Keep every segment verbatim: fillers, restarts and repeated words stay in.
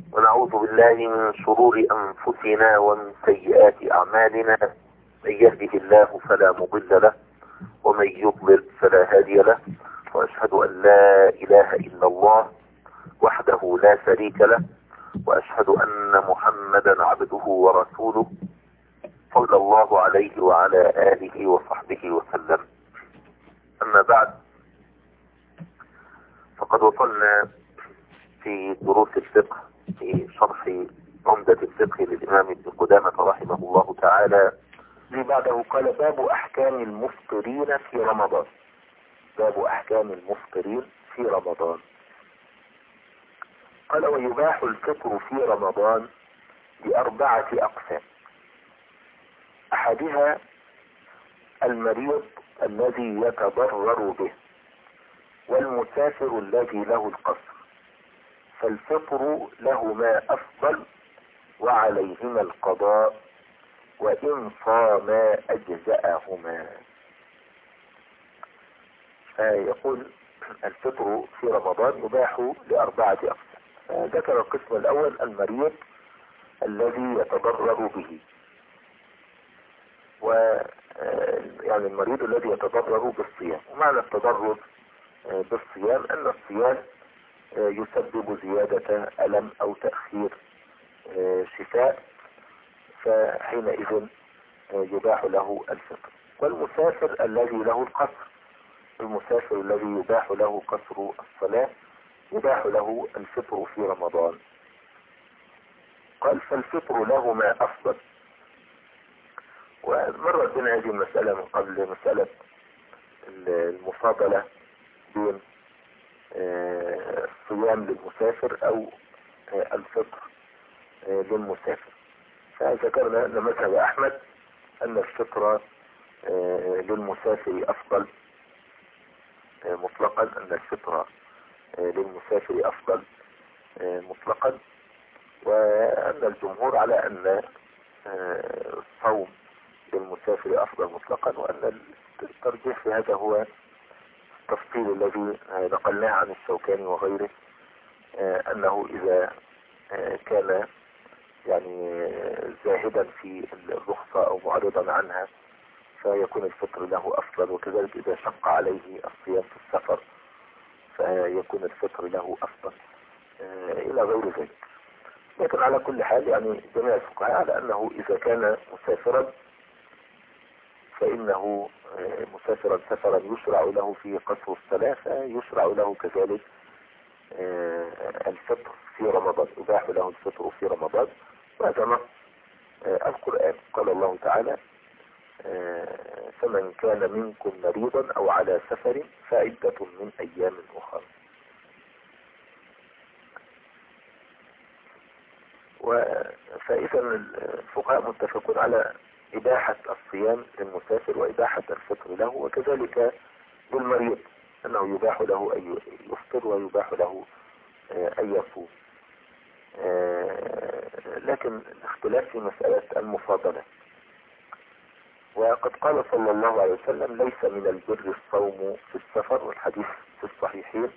ونعوذ بالله من شرور أنفسنا ومن سيئات أعمالنا. من يهده الله فلا مضل له ومن يضلل فلا هادي له، وأشهد أن لا إله إلا الله وحده لا شريك له، وأشهد أن محمدا عبده ورسوله صلى الله عليه وعلى آله وصحبه وسلم. أما بعد، فقد وصلنا في دروس الفقه في شرح عمدة الفقه للإمام ابن قدامة رحمه الله تعالى. بعده قال: باب أحكام المفطرين في رمضان. باب أحكام المفطرين في رمضان. قال: ويباح الفطر في رمضان بأربعة أقسام. أحدها المريض الذي يتضرر به، والمسافر الذي له القصر، فالفطر لهما أفضل وعليهما القضاء، وإن صاما أجزأهما. يقول: الفطر في رمضان يباح لأربعة أقسام. ذكر القسم الأول المريض الذي يتضرر به، و يعني المريض الذي يتضرر بالصيام. ومعنى التضرر بالصيام أن الصيام يسبب زيادة ألم أو تأخير شفاء، فحينئذ يباح له الفطر. والمسافر الذي له القصر، المسافر الذي يباح له قصر الصلاة يباح له الفطر في رمضان. قال: فالفطر لهما أفضل. ومرت بنا هذه المسألة من قبل، مسألة المفاضلة بين الصيام للمسافر أو الفطر للمسافر. فذكرنا أن مذهب أحمد أن الفطر للمسافر أفضل مطلقا، أن الفطر للمسافر أفضل مطلقا، وأن الجمهور على أن الصوم للمسافر أفضل مطلقا، وأن الترجيح في هذا هو التفصيل الذي نقلناه عن الشوكاني وغيره، أنه إذا كان يعني زاهدا في الرخصة أو معرضا عنها فيكون الفطر له أفضل، وكذلك إذا شق عليه الصيام في السفر فيكون الفطر له أفضل إلى غير ذلك. لكن على كل حال يعني جميع الفقهاء على أنه إذا كان مسافرا فإنه مسافرا سفرا يشرع له في قصر الصلاة، فيشرع له كذلك الفطر في رمضان، يباح له الفطر في رمضان. وهذا نص القرآن. قال الله تعالى: فمن كان منكم مريضا أو على سفر فعدة من أيام أخرى. فإذا الفقهاء متفقون على إباحة الصيام للمسافر وإباحة الفطر له، وكذلك للمريض أنه يباح له أن يفطر ويباح له أن يصوم. لكن الاختلاف في مسألة المفاضلة. وقد قال صلى الله عليه وسلم: ليس من البر الصوم في السفر، والحديث في الصحيحين.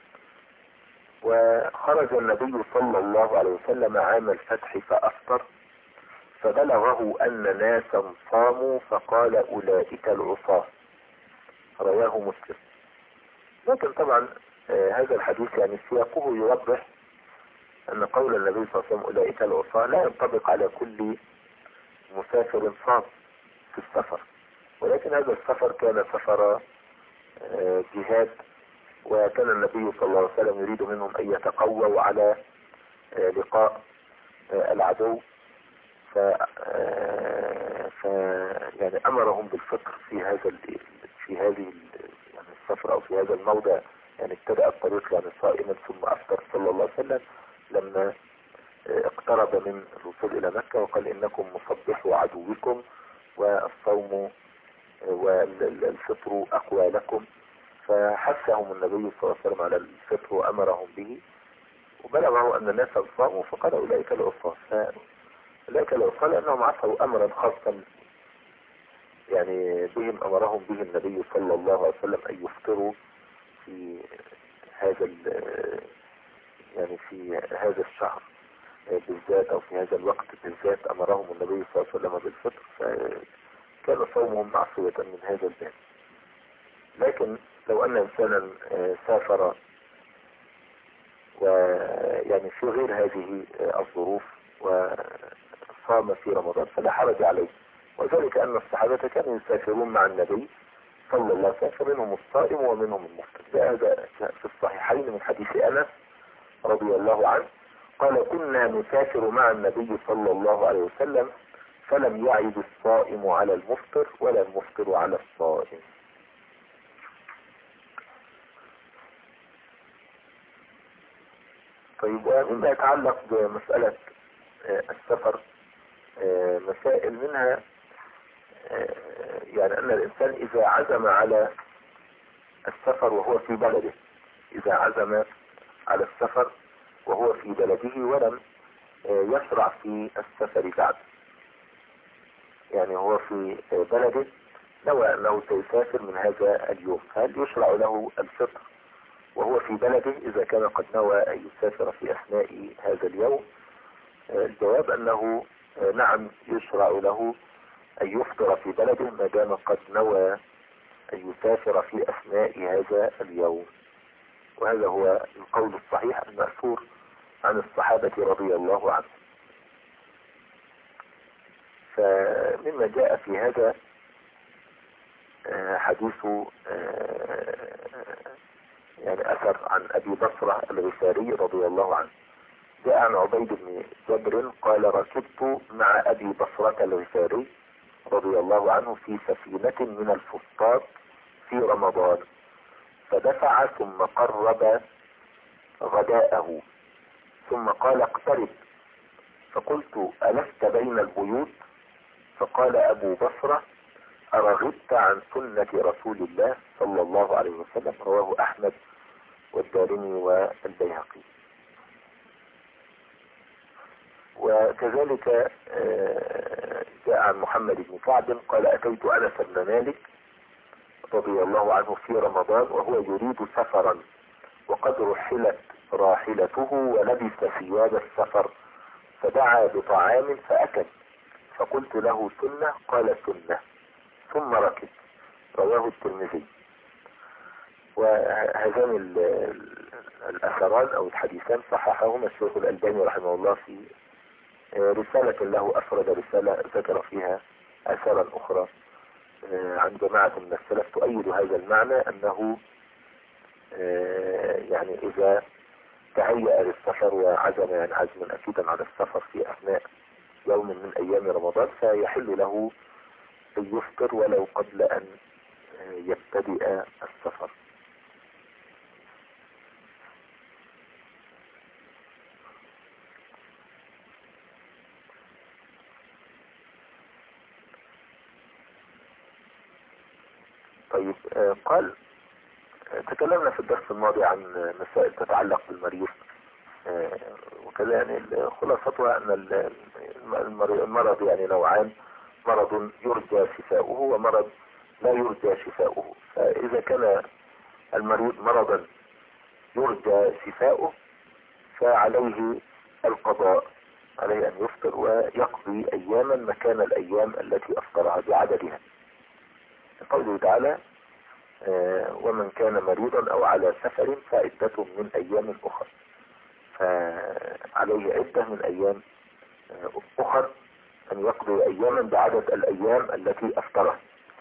وخرج النبي صلى الله عليه وسلم عام الفتح فأفطر، فبلغه أن ناسا صاموا فقال: أولئك العصاة. رواه مسلم. لكن طبعا هذا الحديث يعني سياقه يوضح أن قول النبي صلى الله عليه وسلم أولئك العصاة لا ينطبق على كل مسافر صام في السفر، ولكن هذا السفر كان سفر جهاد، وكان النبي صلى الله عليه وسلم يريد منهم أن يتقووا على لقاء العدو، ف... ف يعني أمرهم بالفطر في هذا ال... في هذه ال... يعني السفر أو في هذا الموضع. يعني ابتدأ الطريق يعني صائما ثم أفطر صلى الله عليه وسلم لما اقترب من الوصول إلى مكة، وقال: إنكم مصبحوا عدوكم والصوم والفطر أقوى لكم. فحثهم النبي صلى الله عليه وسلم على الفطر وأمرهم به، وبلغه أن الناس صاموا فقال: أولئك العصاة. فأولئك العصاة لأنهم عصوا أمرا خاصا يعني بهم، أمرهم به النبي صلى الله عليه وسلم أن يفطروا في هذا يعني في هذا الشهر. توصية من هذا الباب. لكن لو أن إنسانا سافر ويعني في غير هذه الظروف وصام في رمضان فلا حرج عليه، وذلك أن الصحابة كانوا يسافرون مع النبي صلى الله عليه وسلم، منهم الصائم ومنهم المفطر. هذا في الصحيحين من حديث أنس رضي الله عنه قال: كنا نسافر مع النبي صلى الله عليه وسلم فلم يعد الصائم على المفطر ولا المفطر على الصائم. طيب، مما يتعلق بمسألة السفر مسائل منها يعني أن الإنسان إذا عزم على السفر وهو في بلده، إذا عزم على السفر وهو في بلده ولم يشرع في السفر بعد، يعني هو في بلده نوى أنه سيسافر من هذا اليوم، هل يشرع له الفطر وهو في بلده إذا كان قد نوى أن يسافر في أثناء هذا اليوم؟ الجواب أنه نعم، يشرع له أن يفطر في بلده ما دام قد نوى أن يسافر في أثناء هذا اليوم، وهذا هو القول الصحيح المأثور عن الصحابة رضي الله عنهم. فمما جاء في هذا حديث يعني أثر عن أبي بصرة الغفاري رضي الله عنه، جاء عن عبيد بن جبر قال: ركبت مع أبي بصرة الغفاري رضي الله عنه في سفينة من الفسطاط في رمضان، فدفع ثم قرب غداءه ثم قال: اقترب. فقلت: ألست بين البيوت؟ فقال أبو بصرة: أرغبت عن سنة رسول الله صلى الله عليه وسلم. رواه أحمد والدارمي والبيهقي. وكذلك جاء عن محمد بن كعب قال: أتيت أنس بن مالك رضي الله عنه في رمضان وهو يريد سفرا وقد رحلت راحلته ولبس ثياب السفر، فدعا بطعام فأكل، فقلت له: سنة؟ قال: سنة، ثم ركب. رواه الترمذي. وهذان الأثران أو الحديثان صححهما الشيخ الألباني رحمه الله في رسالة له، أفرد رسالة ذكر فيها أثرا أخرى عن جماعة من السلف تؤيد هذا المعنى، أنه يعني إذا تهيأ للسفر وعزم يعني عزما أكيدا على السفر في أثناء يوم من أيام رمضان فيحل له أن يفطر ولو قبل أن يبتدئ السفر. طيب، قال تكلمنا في الدرس الماضي عن مسائل تتعلق بالمريض، وكذا يعني خلاصتها أن المرض يعني نوعان: مرض يرجى شفاؤه ومرض لا يرجى شفاؤه. فإذا كان المريض مرضا يرجى شفاؤه فعليه القضاء، عليه أن يفطر ويقضي أياما مكان الأيام التي أفطرها بعددها، قوله تعالى: ومن كان مريضا أو على سفر فعدة من أيام أخرى، فعليه عدة من أيام أخرى أن يقضي أياما بعدد الأيام التي أفطرها.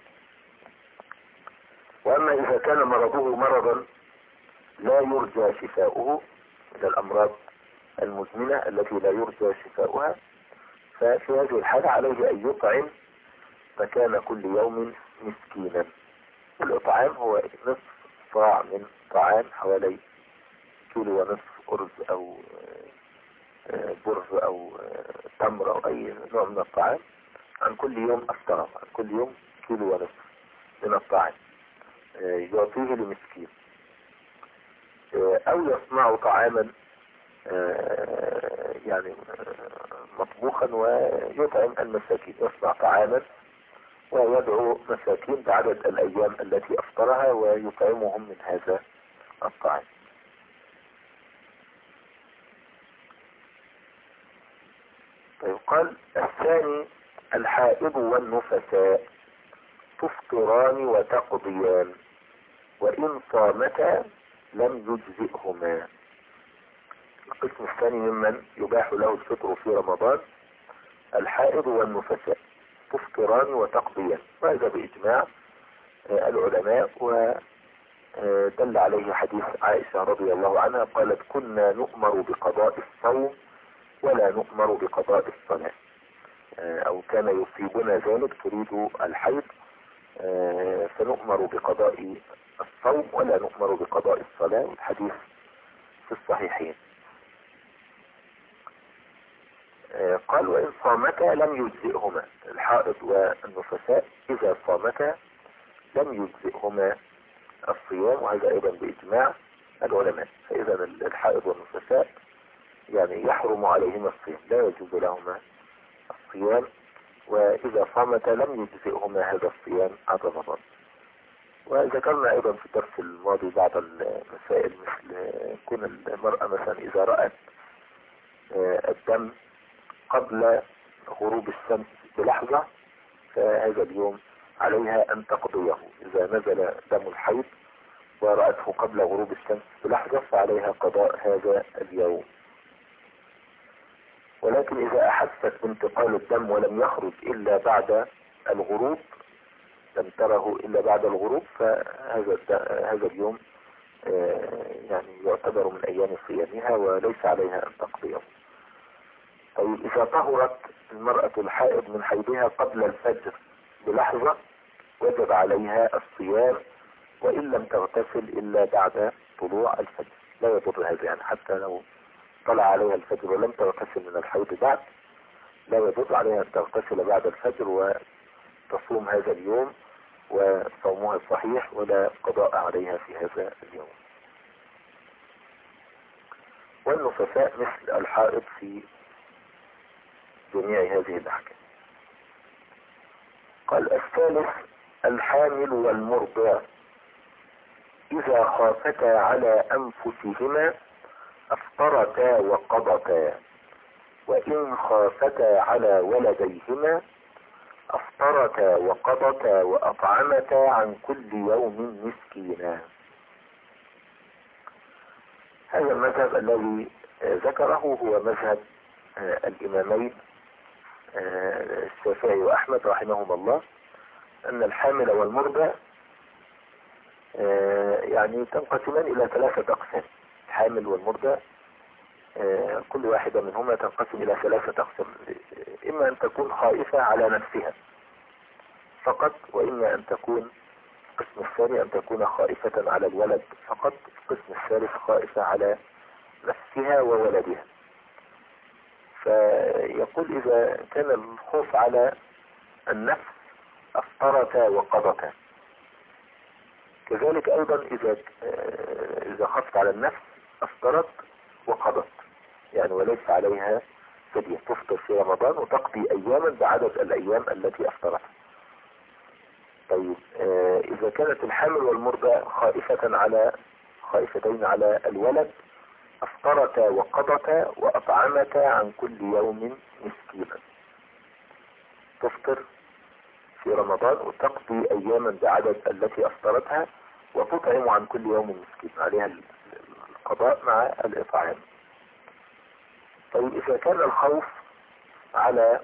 وأما إذا كان مرضه مرضا لا يرجى شفاؤه من الأمراض المزمنة التي لا يرجى شفاؤها، ففي هذه الحالة عليه أن يطعم مكان كل يوم مسكينا. الإطعام هو نصف صاع من طعام، حوالي كيلو ونصف أرز أو برز أو تمر أو أي نوع من الطعام عن كل يوم أفطره، عن كل يوم كيلو ونصف من الطعام يعطيه لمسكين، أو يصنع طعاما يعني مطبوخا ويطعم المساكين، يصنع طعاما ويدعو مساكين بعدد الأيام التي أفطرها ويطعمهم من هذا الطعام. طيب، قال: الثاني الحائض والنفساء تفطران وتقضيان، وإن صامتا لم يجزئهما. القسم الثاني ممن يباح له الفطر في رمضان الحائض والنفساء، تفطران وتقضيان، وهذا بإجماع العلماء، ودل عليه حديث عائشة رضي الله عنها قالت كنا نؤمر بقضاء الصوم ولا نؤمر بقضاء الصلاة، أو كان يصيبنا ذلك، تريد الحيض، فنؤمر بقضاء الصوم ولا نؤمر بقضاء الصلاة، الحديث في الصحيحين. قال وإن صامتا لم يجزئهما، الحائض والنفساء إذا صامتا لم يجزئهما الصيام، وهذا أيضا بإجماع العلماء. فإذا الحائض والنفساء يعني يحرم عليهما الصيام، لا يجوز لهما الصيام، وإذا صامتا لم يجزئهما هذا الصيام عن رمضان. وذكرنا أيضا في الدرس الماضي بعض المسائل، مثل كون المرأة مثلا إذا رأت الدم قبل غروب الشمس بلحظة فهذا اليوم عليها أن تقضيه. إذا نزل دم الحيض ورأته قبل غروب الشمس بلحظة فعليها قضاء هذا اليوم. ولكن إذا أحست بانتقال الدم ولم يخرج إلا بعد الغروب، لم تره إلا بعد الغروب، فهذا هذا اليوم يعني يعتبر من أيام صيامها وليس عليها أن تقضيه. طيب إذا طهرت المرأة الحائض من حيضها قبل الفجر بلحظة وجب عليها الصيام، وإن لم تغتسل إلا بعد طلوع الفجر، لا يضر هذا، يعني حتى لو طلع عليها الفجر ولم تغتسل من الحيض بعد لا يضر عليها أن تغتسل بعد الفجر وتصوم هذا اليوم، وصومها صحيح ولا قضاء عليها في هذا اليوم. والنفساء مثل الحائض في جميع هذه الأحكام. قال الثالث الحامل والمرضع إذا خافتا على أنفسهما أفطرتا وقضتا، وإن خافتا على ولديهما أفطرتا وقضتا وأطعمتا عن كل يوم مسكينا. هذا المذهب الذي ذكره هو مذهب الإمامين الشافعي وأحمد رحمهما الله، أن الحامل والمرضع يعني تنقسمان إلى ثلاثة أقسام. الحامل والمرضع كل واحدة منهما تنقسم إلى ثلاثة أقسام، إما أن تكون خائفة على نفسها فقط، وإما أن تكون القسم الثاني أن تكون خائفة على الولد فقط، القسم الثالث خائفة على نفسها وولدها. فيقول إذا كان الخوف على النفس أفطرتا وقضتا، كذلك أيضا إذا إذا خفت على النفس أفطرت وقضت، يعني وليس عليها فدية، تفطر في رمضان وتقضي أياما بعدد الأيام التي أفطرتها. طيب إذا كانت الحامل والمرضع خائفة على خائفتين على الولد أفطرتا وقضتا وأطعمتا عن كل يوم مسكينا، تفطر في رمضان وتقضي أياما بعدد التي أفطرتها وتطعم عن كل يوم مسكين، عليها القضاء مع الإطعام. طيب إذا كان الخوف على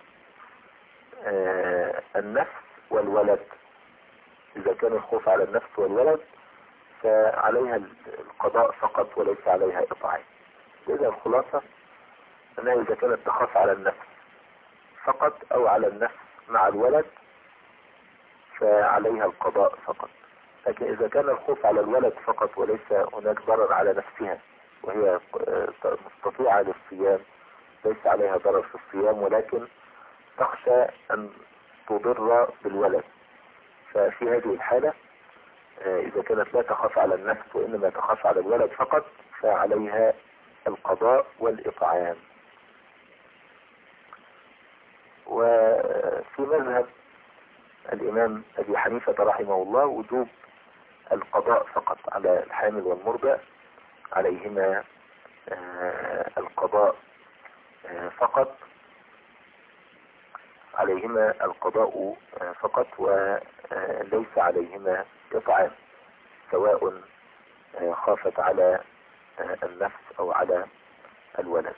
آه النفس والولد، إذا كان الخوف على النفس والولد فعليها القضاء فقط وليس عليها إطعام. إذا الخلاصة أنها إذا كانت تخاف على النفس فقط أو على النفس مع الولد فعليها القضاء فقط. لكن إذا كان الخوف على الولد فقط وليس هناك ضرر على نفسها وهي مستطيعة للصيام، ليس عليها ضرر في الصيام ولكن تخشى أن تضر بالولد، ففي هذه الحالة إذا كانت لا تخاف على النفس وإنما تخاف على الولد فقط فعليها القضاء والإطعام. وفي مذهب الإمام أبي حنيفة رحمه الله وجوب القضاء فقط على الحامل والمرضع، عليهما القضاء فقط عليهما القضاء فقط وليس عليهما إطعام، سواء خافت على النفس أو على الولد.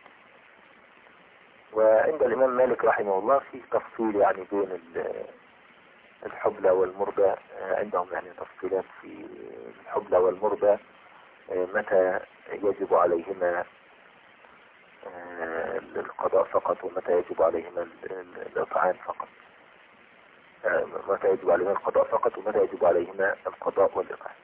وعند الإمام مالك رحمه الله في تفصيل يعني بين الحبلى والمرضى، عندهم يعني تفصيلات في الحبلى والمرضى متى يجب عليهما القضاء فقط ومتى يجب عليهما الإطعام فقط، متى يجب عليهما القضاء فقط ومتى يجب عليهما القضاء والإطعام.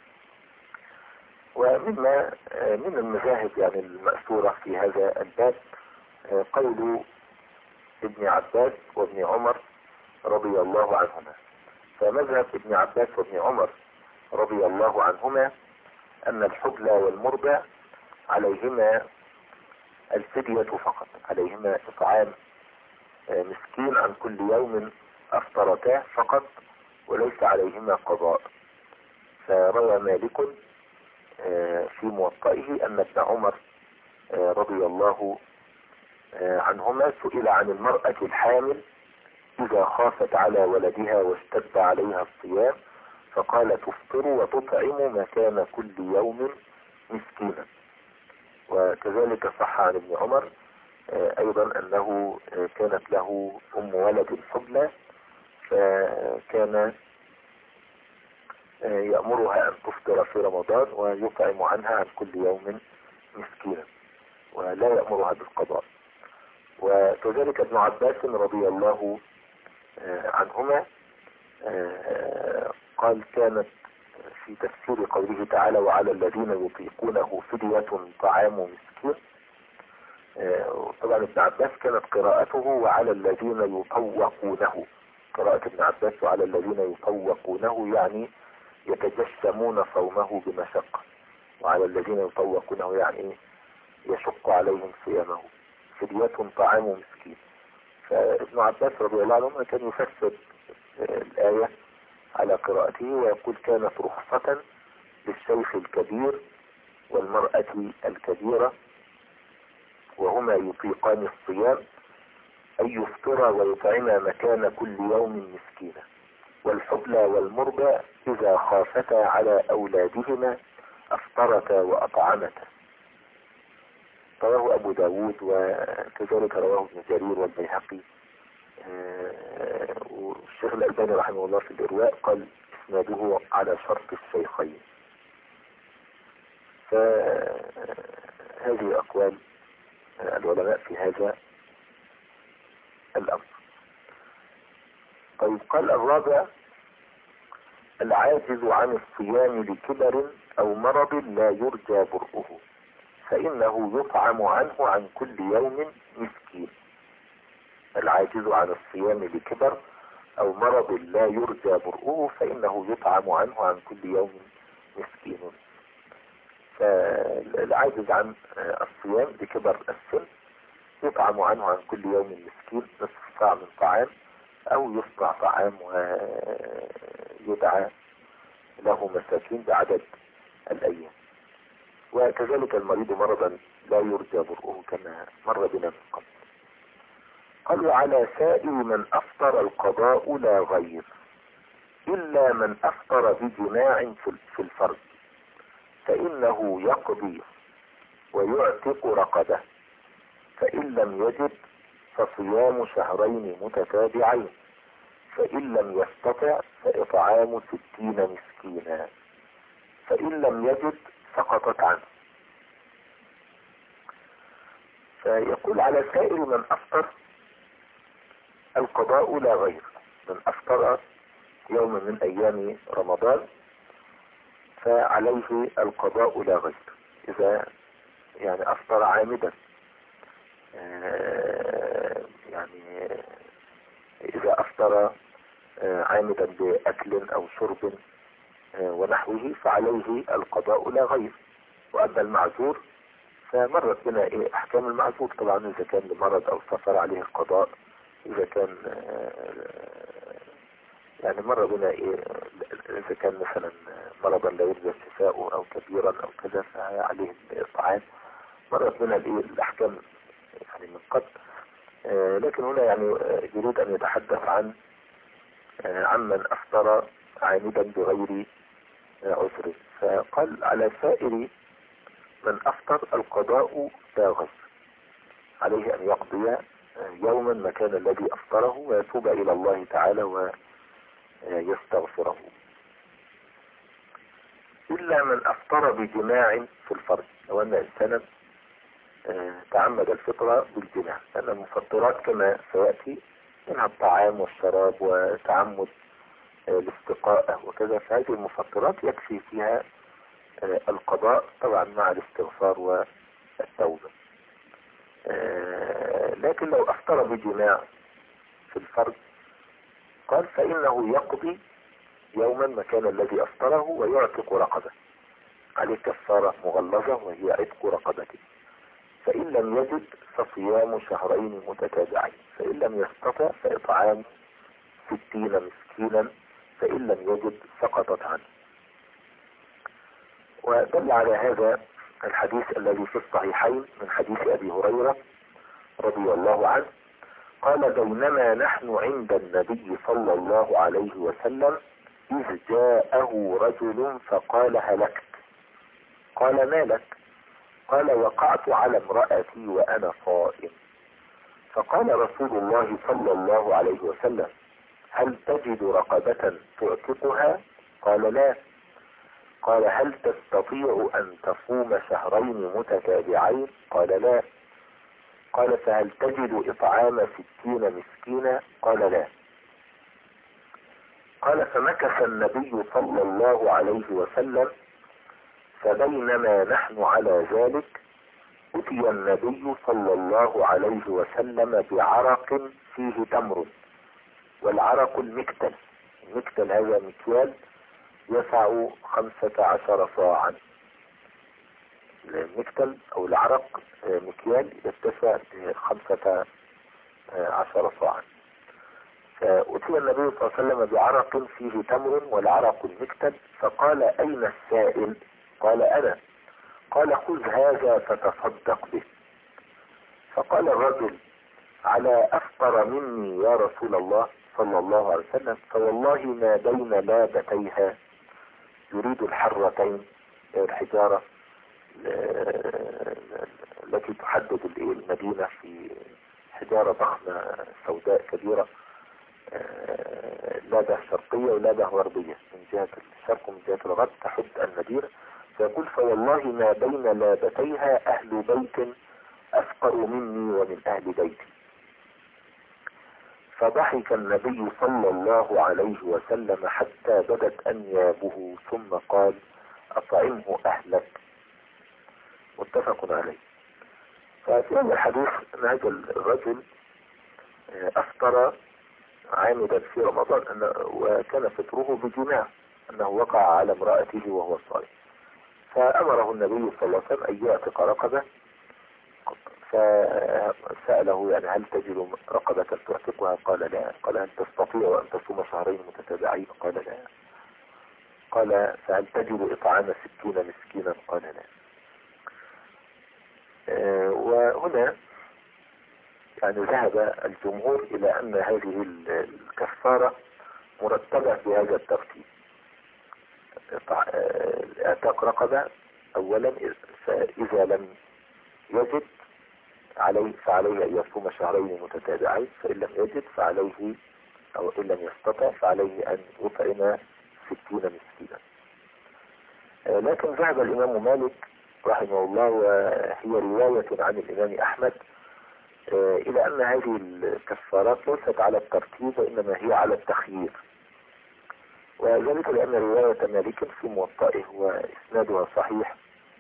ومما من المذاهب يعني المأثورة في هذا الباب قول ابن عباس وابن عمر رضي الله عنهما. فمذهب ابن عباس وابن عمر رضي الله عنهما أن الحبلى والمرضى عليهما الفدية فقط، عليهما إطعام مسكين عن كل يوم أفطرتاه فقط وليس عليهما قضاء. فروى مالك في موطئه أن ابن عمر رضي الله عنهما سئل عن المرأة الحامل إذا خافت على ولدها واشتد عليها الصيام فقال تفطر وتطعم مكان كل يوم مسكينا. وكذلك صح عن ابن عمر أيضا أنه كانت له أم ولد حبلى فكان يأمرها أن تفطر في رمضان ويطعم عنها عن كل يوم مسكينا ولا يأمرها بالقضاء. وكذلك ابن عباس رضي الله عنهما قال كانت في تفسير قوله تعالى وعلى الذين يطيقونه فدية طعام مسكين، طبعا ابن عباس كانت قراءته وعلى الذين يطوقونه، قراءة ابن عباس وعلى الذين يطوقونه يعني يتجسمون صومه بمشقة، وعلى الذين يطوقونه يعني يشق عليهم صيامه، فدية طعام مسكين. فابن عباس رضي الله عنه كان يفسر الآية على قراءته ويقول كانت رخصة للشيخ الكبير والمرأة الكبيرة وهما يطيقان الصيام أن يفطر ويطعما مكان كل يوم مسكينا، والحبلى والمرضى إذا خافتا على أولادهما أفطرتا وأطعمتا. رواه أبو داود وكذلك رواه ابن جرير والبيهقي. والشيخ الألباني رحمه الله في الإرواء قال إسناده على شرط الشيخين. فهذه أقوال العلماء في هذا الأمر. طيب قال الرابع العاجز عن الصيام لكبر أو مرض لا يرجى برؤه فإنه يطعم عنه عن كل يوم مسكين. العاجز عن الصيام لكبر أو مرض لا يرجى برؤه فإنه يطعم عنه عن كل يوم مسكين. فالعاجز عن الصيام لكبر السن يطعم عنه عن كل يوم مسكين نصف صاع من طعام أو يصنع طعام ويدعى له مساكين بعدد الأيام. وكذلك المريض مرضا لا يرجى برؤه كما مر بنا من قبل. قالوا على سائر من أفطر القضاء لا غير إلا من أفطر بجماع في الفرج فإنه يقضي ويعتق رقبه، فإن لم يجد فصيام شهرين متتابعين، فإن لم يستطع فإطعام ستين مسكينا، فإن لم يجد سقطت عنه. فيقول على سائر من أفطر القضاء لا غير، من أفطر يوم من أيام رمضان فعليه القضاء لا غير. إذا يعني أفطر عامدا، يعني إذا أفطر عامدا بأكل أو شرب ونحوه فعليه القضاء لا غير. وأما المعذور فمرت بنا إيه أحكام المعذور طبعا، إذا كان لمرض أو سفر عليه القضاء، إذا كان يعني مر بنا إيه إذا كان مثلا مرضا لا يرجى شفاؤه أو كبيرا أو كذا فعليه الإطعام. مرت بنا الإيه الأحكام يعني من قبل. لكن هنا يعني يريد أن يتحدث عن عمن أفطر عامدا بغير عذر، فقال على سائر من أفطر القضاء لا غير، عليه أن يقضي يوما مكان الذي أفطره ويتوب إلى الله تعالى ويستغفره، إلا من أفطر بجماع في الفرج. لو أن إنسانا تعمد الفطرة بالجماع، لأن المفطرات كما سيأتي منها الطعام والشراب وتعمد الاستقاء وكذا، فهذه المفطرات يكفي فيها القضاء طبعا مع الاستغفار والتوبة. لكن لو أفطر بجماع في الفرج قال فإنه يقضي يوما مكان الذي أفطره ويعتق رقبة، عليه كفارة مغلظة وهي عتق رقبته، فإن لم يجد فصيام شهرين متتابعين، فإن لم يستطع فإطعام ستين مسكينا، فإن لم يجد سقطت عنه. ودل على هذا الحديث الذي في الصحيحين من حديث أبي هريرة رضي الله عنه قال بينما نحن عند النبي صلى الله عليه وسلم إذ جاءه رجل فقال هلكت. قال ما لك؟ قال وقعت على امرأتي وأنا صائم. فقال رسول الله صلى الله عليه وسلم هل تجد رقبة تعتقها؟ قال لا. قال هل تستطيع أن تصوم شهرين متتابعين؟ قال لا. قال فهل تجد إطعام ستين مسكينا؟ قال لا. قال فمكث النبي صلى الله عليه وسلم، فبينما نحن على ذلك أتي النبي صلى الله عليه وسلم بعرق فيه تمر، والعرق المكتل، المكتل هذا مكيال يسع خمسة عشر صاعا، المكتل او العرق مكيال يتسع خمسة عشر صاعا. فأتي النبي صلى الله عليه وسلم بعرق فيه تمر والعرق المكتل، فقال أين السائل؟ قال أنا. قال خذ هذا فتصدق به. فقال الرجل على أفقر مني يا رسول الله صلى الله عليه وسلم، فوالله ما بين لابتيها، يريد الحرتين الحجارة التي تحدد المدينة في حجارة ضخمة سوداء كبيرة، لابة شرقية ولابة غربية، من جهة الشرق ومن جهة الغرب تحد المدينة. فيقول فوالله ما بين لابتيها أهل بيت أفقر مني ومن أهل بيتي. فضحك النبي صلى الله عليه وسلم حتى بدت أنيابه ثم قال أطعمه أهلك، متفق عليه. ففي هذا الحديث أن هذا الرجل أفطر عامدا في رمضان أن وكان فطره بجماع، أنه وقع على امرأته وهو صائم، فأمره النبي صلى الله عليه وسلم أن يعتق رقبة، فسأله يعني هل تجد رقبة تعتقها؟ قال لا. قال هل تستطيع أن تصوم شهرين متتابعين؟ قال لا. قال فهل تجد إطعام ستين مسكينا؟ قال لا. آه وهنا يعني ذهب الجمهور إلى أن هذه الكفارة مرتبة بهذا الترتيب: اعتاق رقبة أولا، فإذا لم يجد عليه فعليه أن يصوم شهرين متتابعين، فإن لم يجد فعليه أو إن لم يستطع فعليه أن يطعم ستين مسكينا. لكن ذهب الإمام مالك رحمه الله، وهي رواية عن الإمام أحمد، إلى أن هذه الكفارات ليست على الترتيب وإنما هي على التخيير، وذلك لأن رواية مالك في موطئه وإسنادها صحيح،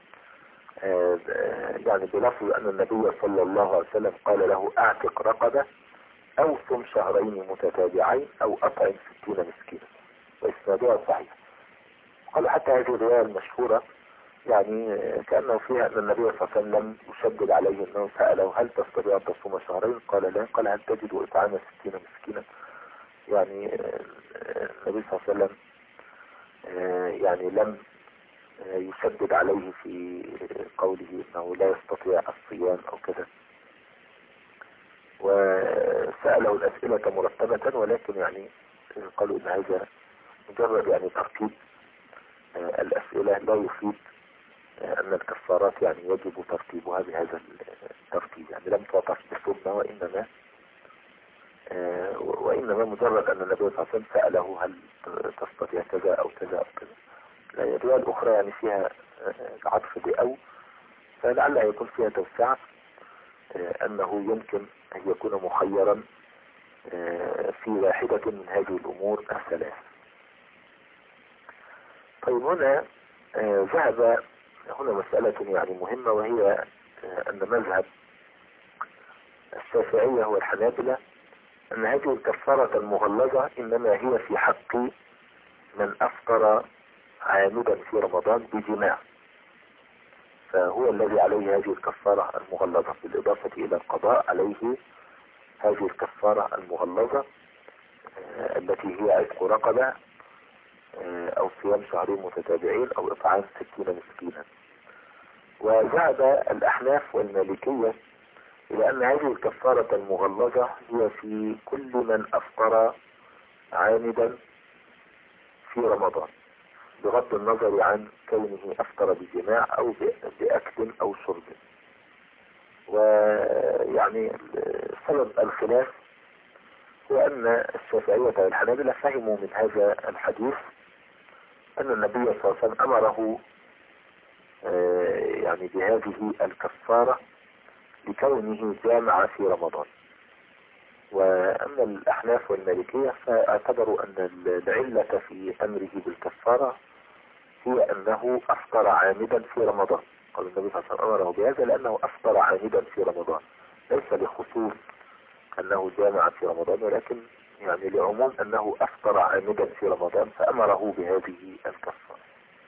يعني بلفظ أن النبي صلى الله عليه وسلم قال له أعتق رقبة أو صم شهرين متتابعين أو أطعم ستين مسكينا، وإسنادها صحيح. قال حتى هذه الرواية المشهورة يعني كأنه فيها أن النبي صلى الله عليه وسلم يشدد عليه، أنه سأله هل تستطيع أن تصوم شهرين؟ قال لا. قال هل تجد إطعام ستين مسكينا؟ يعني النبي صلى الله عليه وسلم يعني لم يشدد عليه في قوله انه لا يستطيع الصيام او كذا. سأله الأسئلة مرتبة، ولكن يعني قالوا إن هذا مجرد يعني ترتيب الأسئلة لا يفيد أن الكفارات يعني يجب ترتيبها بهذا الترتيب، يعني لم توقف بسنة، وإنما وإنما مجرد أن النبي صلى الله عليه وسلم سأله هل تستطيع كذا أو كذا أو كذا. الرواية الأخرى يعني فيها عطف بأو، فلعلها يكون فيها توسعة أنه يمكن أن يكون مخيرا في واحدة من هذه الأمور الثلاث. طيب هنا ذهب هنا مسألة يعني مهمة، وهي أن مذهب الشافعية والحنابلة أن هذه الكفارة المغلظة إنما هي في حق من أفطر عامدا في رمضان بجماع، فهو الذي عليه هذه الكفارة المغلظة، بالإضافة إلى القضاء عليه هذه الكفارة المغلظة التي هي عتق رقبة أو صيام شهرين متتابعين أو إطعام ستين مسكينا. وذهب الأحناف والمالكية إلى أن هذه الكفارة المغلظة هي في كل من أفطر عامدا في رمضان، بغض النظر عن كونه أفطر بجماع أو بأكل أو شرب. ويعني سبب الخلاف هو أن الشافعية والحنابلة فهموا من هذا الحديث أن النبي صلى الله عليه وسلم أمره يعني بهذه الكفارة لكونه جامع في رمضان. وأما الأحناف والمالكية فاعتبروا أن العلة في أمره بالكفارة هي أنه أفطر عامدا في رمضان. قال النبي صلى الله عليه وسلم أمره بهذا لأنه أفطر عامدا في رمضان، ليس لخصوص أنه جامع في رمضان، ولكن يعني لعموم أنه أفطر عامدا في رمضان فأمره بهذه الكفارة.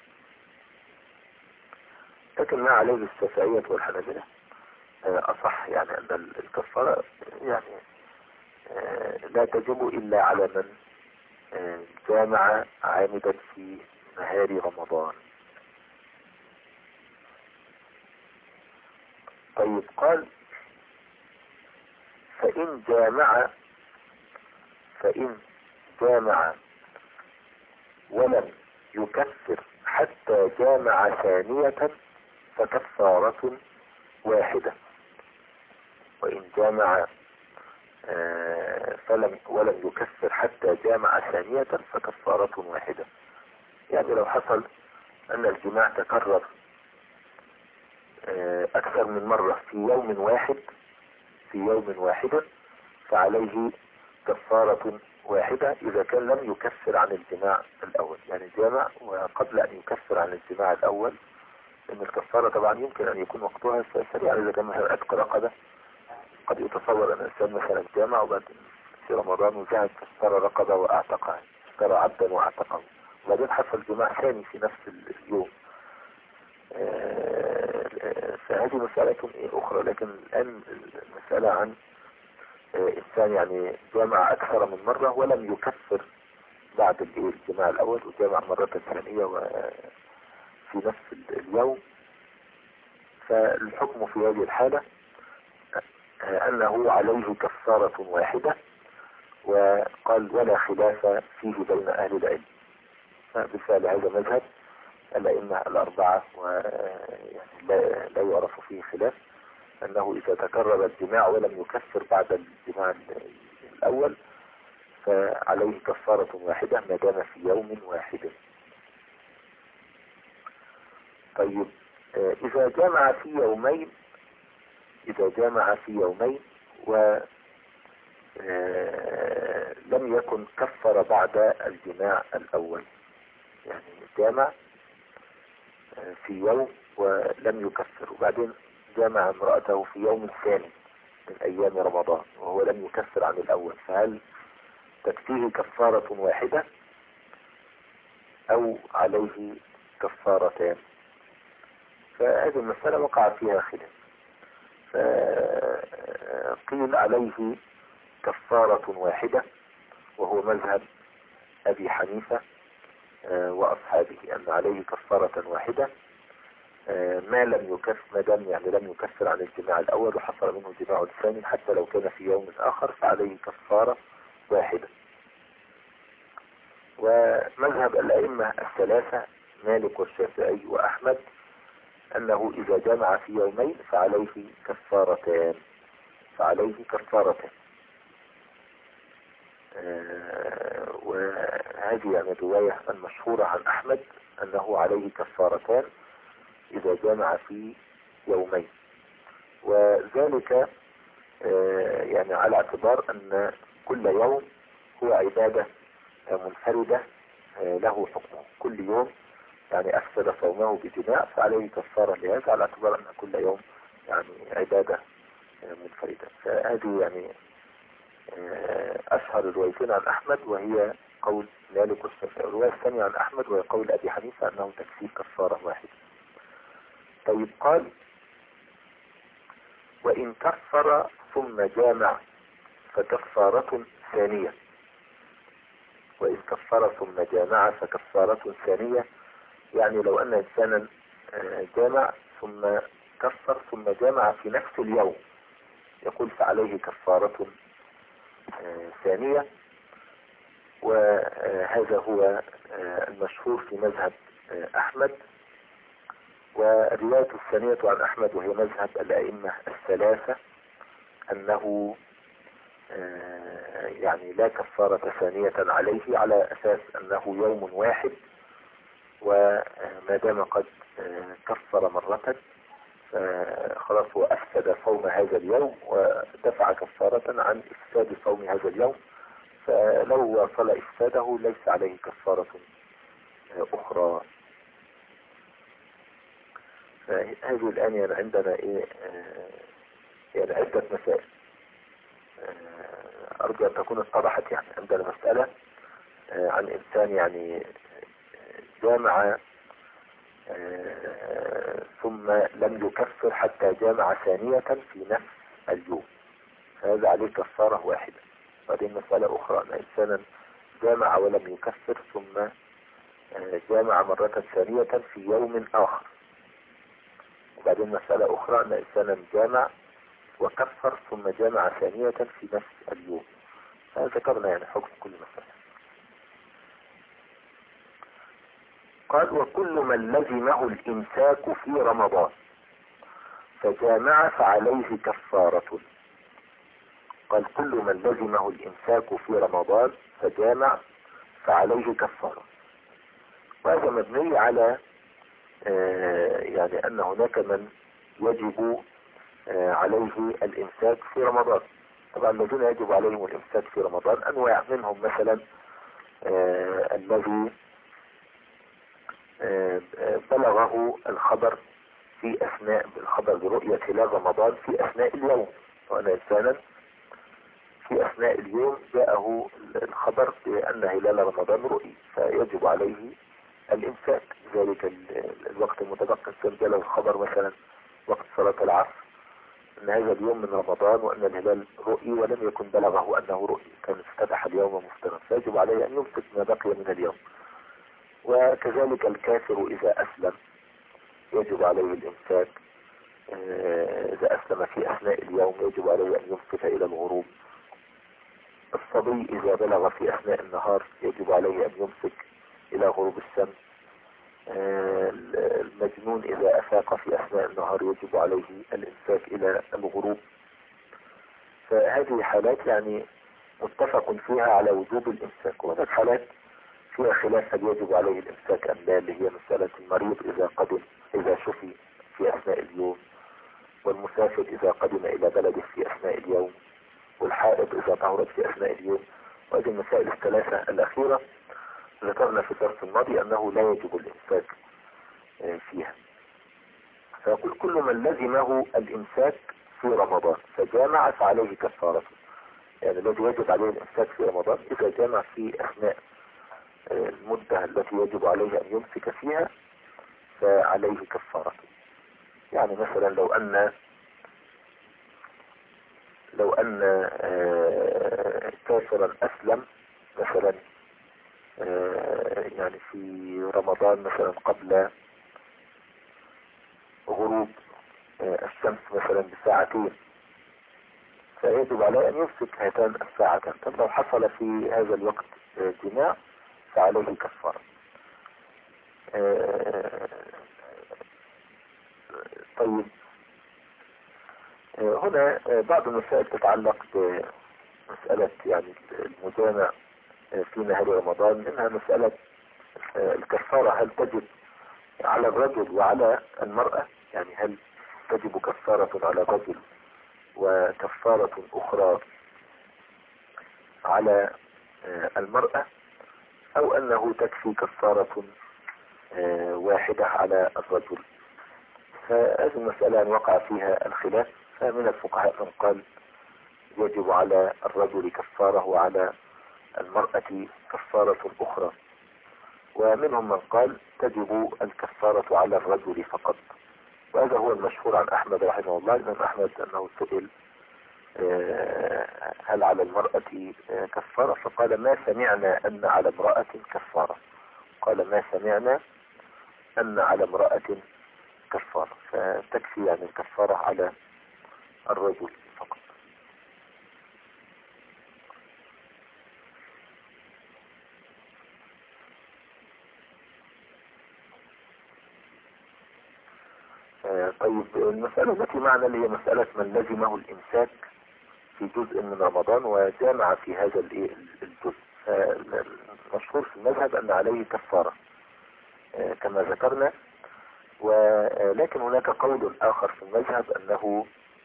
لكن ما عليه الشافعية والحنابلة أصح، يعني أن الكفارة يعني لا تجب إلا على من جامع عامدا في نهار رمضان. طيب قال فإن جامع فإن جامع ولم يكفر حتى جامع ثانية فكفارة واحدة. وإن جامع فلم ولم يكفر حتى جامع ثانية فكفارة واحدة. يعني لو حصل أن الجماع تكرر أكثر من مرة في يوم واحد في يوم واحد فعليه كفارة واحدة إذا كان لم يكفر عن الجماع الأول، يعني جامع وقبل أن يكفر عن الجماع الأول. إن الكفارة طبعا يمكن أن يكون وقتها سريع، إذا كان مثلا عتق رقبة قد يتصور أن الإنسان مثلا جامع وبعد في رمضان وجاء اشترى رقبة وأعتقها، اشترى عبدا وأعتقه، وبعدين حصل جماع ثاني في نفس اليوم. فهذه مسألة أخرى. لكن الآن المسألة عن إنسان يعني جامع أكثر من مرة ولم يكفر بعد الجماع الأول، وجامع مرة ثانية وفي نفس اليوم. فالحكم في هذه الحالة أنه عليه كفارة واحدة، وقال ولا خلاف فيه بين أهل العلم. بالفعل هذا مذهب الأئمة الأربعة، ويعني لا, لا يعرف فيه خلاف، أنه إذا تكرر الجماع ولم يكفر بعد الجماع الأول فعليه كفارة واحدة ما دام في يوم واحد. طيب إذا جامع في يومين إذا جامع في يومين ولم يكن كفر بعد الجماع الأول، يعني جامع في يوم ولم يكفر، وبعدين جامع امرأته في يوم ثاني من أيام رمضان وهو لم يكفر عن الأول، فهل تكفيه كفارة واحدة أو عليه كفارتان؟ فهذه المسألة وقع فيها خلاف. فقيل عليه كفارة واحدة، وهو مذهب أبي حنيفة وأصحابه، أن عليه كفارة واحدة. ما لم يكفر، ما دام يعني لم يكفر عن الجماع الأول وحصل منه جماع ثاني حتى لو كان في يوم آخر فعليه كفارة واحدة. ومذهب الأئمة الثلاثة مالك والشافعي وأحمد أنه إذا جمع في يومين فعليه كفارتان، فعليه كفارتان. آه وهذه يعني الرواية المشهورة عن أحمد أنه عليه كفارتان إذا جمع في يومين، وذلك آه يعني على اعتبار أن كل يوم هو عبادة منفردة آه له حكمه. كل يوم يعني أفسد صومه بجماع فعليه كفارة لهذا، على اعتبار أن كل يوم يعني عبادة آه منفردة. فهذه يعني أشهر الروايتين عن أحمد، وهي قول مالك والشافعي. الرواية الثانية عن أحمد وهي قول أبي حنيفة أنه تكفيه كفارة واحدة. طيب قال وإن كفر ثم جامع فكفارة ثانية. وإن كفر ثم جامع فكفارة ثانية، يعني لو أن إنسانا جامع ثم كفر ثم جامع في نفس اليوم يقول فعليه كفارة ثانية. وهذا هو المشهور في مذهب أحمد. والرواية الثانية عن أحمد وهي مذهب الأئمة الثلاثة أنه يعني لا كفارة ثانية عليه، على أساس أنه يوم واحد، وما دام قد كفر مرة خلاص هو أفسد صوم هذا اليوم ودفع كفارة عن إفساد صوم هذا اليوم، فلو واصل إفساده ليس عليه كفارة أخرى. فهذه الآن يعني عندنا إيه يعني عدة مسائل أرجو أن تكون اتضحت. يعني عندنا مسألة عن إنسان يعني جامع ثم لم يكفر حتى جامع ثانية في نفس اليوم، فهذا عليه كفارة واحدة. بعدين مسألة أخرى أن إنسانا جامع ولم يكفر ثم جامع مرة ثانية في يوم آخر. وبعدين مسألة أخرى أن إنسانا جامع وكفر ثم جامع ثانية في نفس اليوم. فذكرنا يعني حكم كل مسألة. قال وكل من لزمه الإمساك في رمضان فجامع فعليه كفارة. قال كل من لزمه الإمساك في رمضان فجامع فعليه كفارة. وهذا مبني على آه يعني أن هناك من يجب آه عليه الإمساك في رمضان. طبعا الذين يجب عليهم الإمساك في رمضان أنواع، منهم مثلا آه الذي آه بلغه الخبر في أثناء الخبر برؤية هلال رمضان في أثناء اليوم، وأن إنسانا في أثناء اليوم جاءه الخبر بأن هلال رمضان رؤي فيجب عليه الإمساك. ذلك الوقت المتبقي جاء الخبر مثلا وقت صلاة العصر أن هذا اليوم من رمضان وأن الهلال رؤي ولم يكن بلغه أنه رؤي، كان افتتح اليوم مفطرا، فيجب عليه أن يمسك ما بقي من اليوم. وكذلك الكافر إذا أسلم يجب عليه الإمساك، إذا أسلم في أثناء اليوم يجب عليه أن يمسك إلى الغروب. الصبي إذا بلغ في أثناء النهار يجب عليه أن يمسك إلى غروب الشمس. المجنون إذا أفاق في أثناء النهار يجب عليه الإمساك إلى الغروب. فهذه حالات يعني متفق فيها على وجوب الإمساك. وهناك حالات فيها خلاف هل يجب عليه الإمساك أم لا، اللي هي مسألة المريض إذا قدم إذا شفي في أثناء اليوم، والمسافر إذا قدم إلى بلده في أثناء اليوم، والحائض إذا طهرت في أثناء اليوم. وهذه المسائل الثلاثة الأخيرة ذكرنا في الدرس الماضي أنه لا يجب الإمساك فيها. فيقول كل من لزمه الإمساك في رمضان فجامع فعليه كفارة. يعني الذي يجب عليه الإمساك في رمضان إذا جامع في أثناء المدة التي يجب عليه أن يمسك فيها فعليه كفارة. يعني مثلا لو أن لو أن كافرا أسلم مثلا يعني في رمضان مثلا قبل غروب الشمس مثلا بساعتين، فيجب عليه ان يمسك هاتان الساعتين. طب لو حصل في هذا الوقت جماع فعليه كفارة. طيب هنا بعض المسائل تتعلق بمسألة يعني المجامع في نهار رمضان، منها مسألة الكفارة هل تجب على الرجل وعلى المرأة، يعني هل تجب كفارة على الرجل وكفارة أخرى على المرأة، أو أنه تكفي كفارة واحدة على الرجل. فهذه المسألة وقع فيها الخلاف، فمن الفقهاء من قال يجب على الرجل كفارة وعلى المرأة كفارة أخرى، ومنهم من قال تجب الكفارة على الرجل فقط. وهذا هو المشهور عن أحمد رحمه الله. الإمام أحمد أنه سئل هل على المرأة كفارة، فقال ما سمعنا أن على امرأة كفارة، قال ما سمعنا أن على امرأة كفارة، فتكفي يعني الكفارة على الرجل فقط. طيب المسألة التي معنا اللي هي مسألة من لزمه الإمساك في جزء من رمضان وجامع في هذا الجزء، المشهور في المذهب أن عليه كفارة كما ذكرنا، ولكن هناك قول آخر في المذهب أنه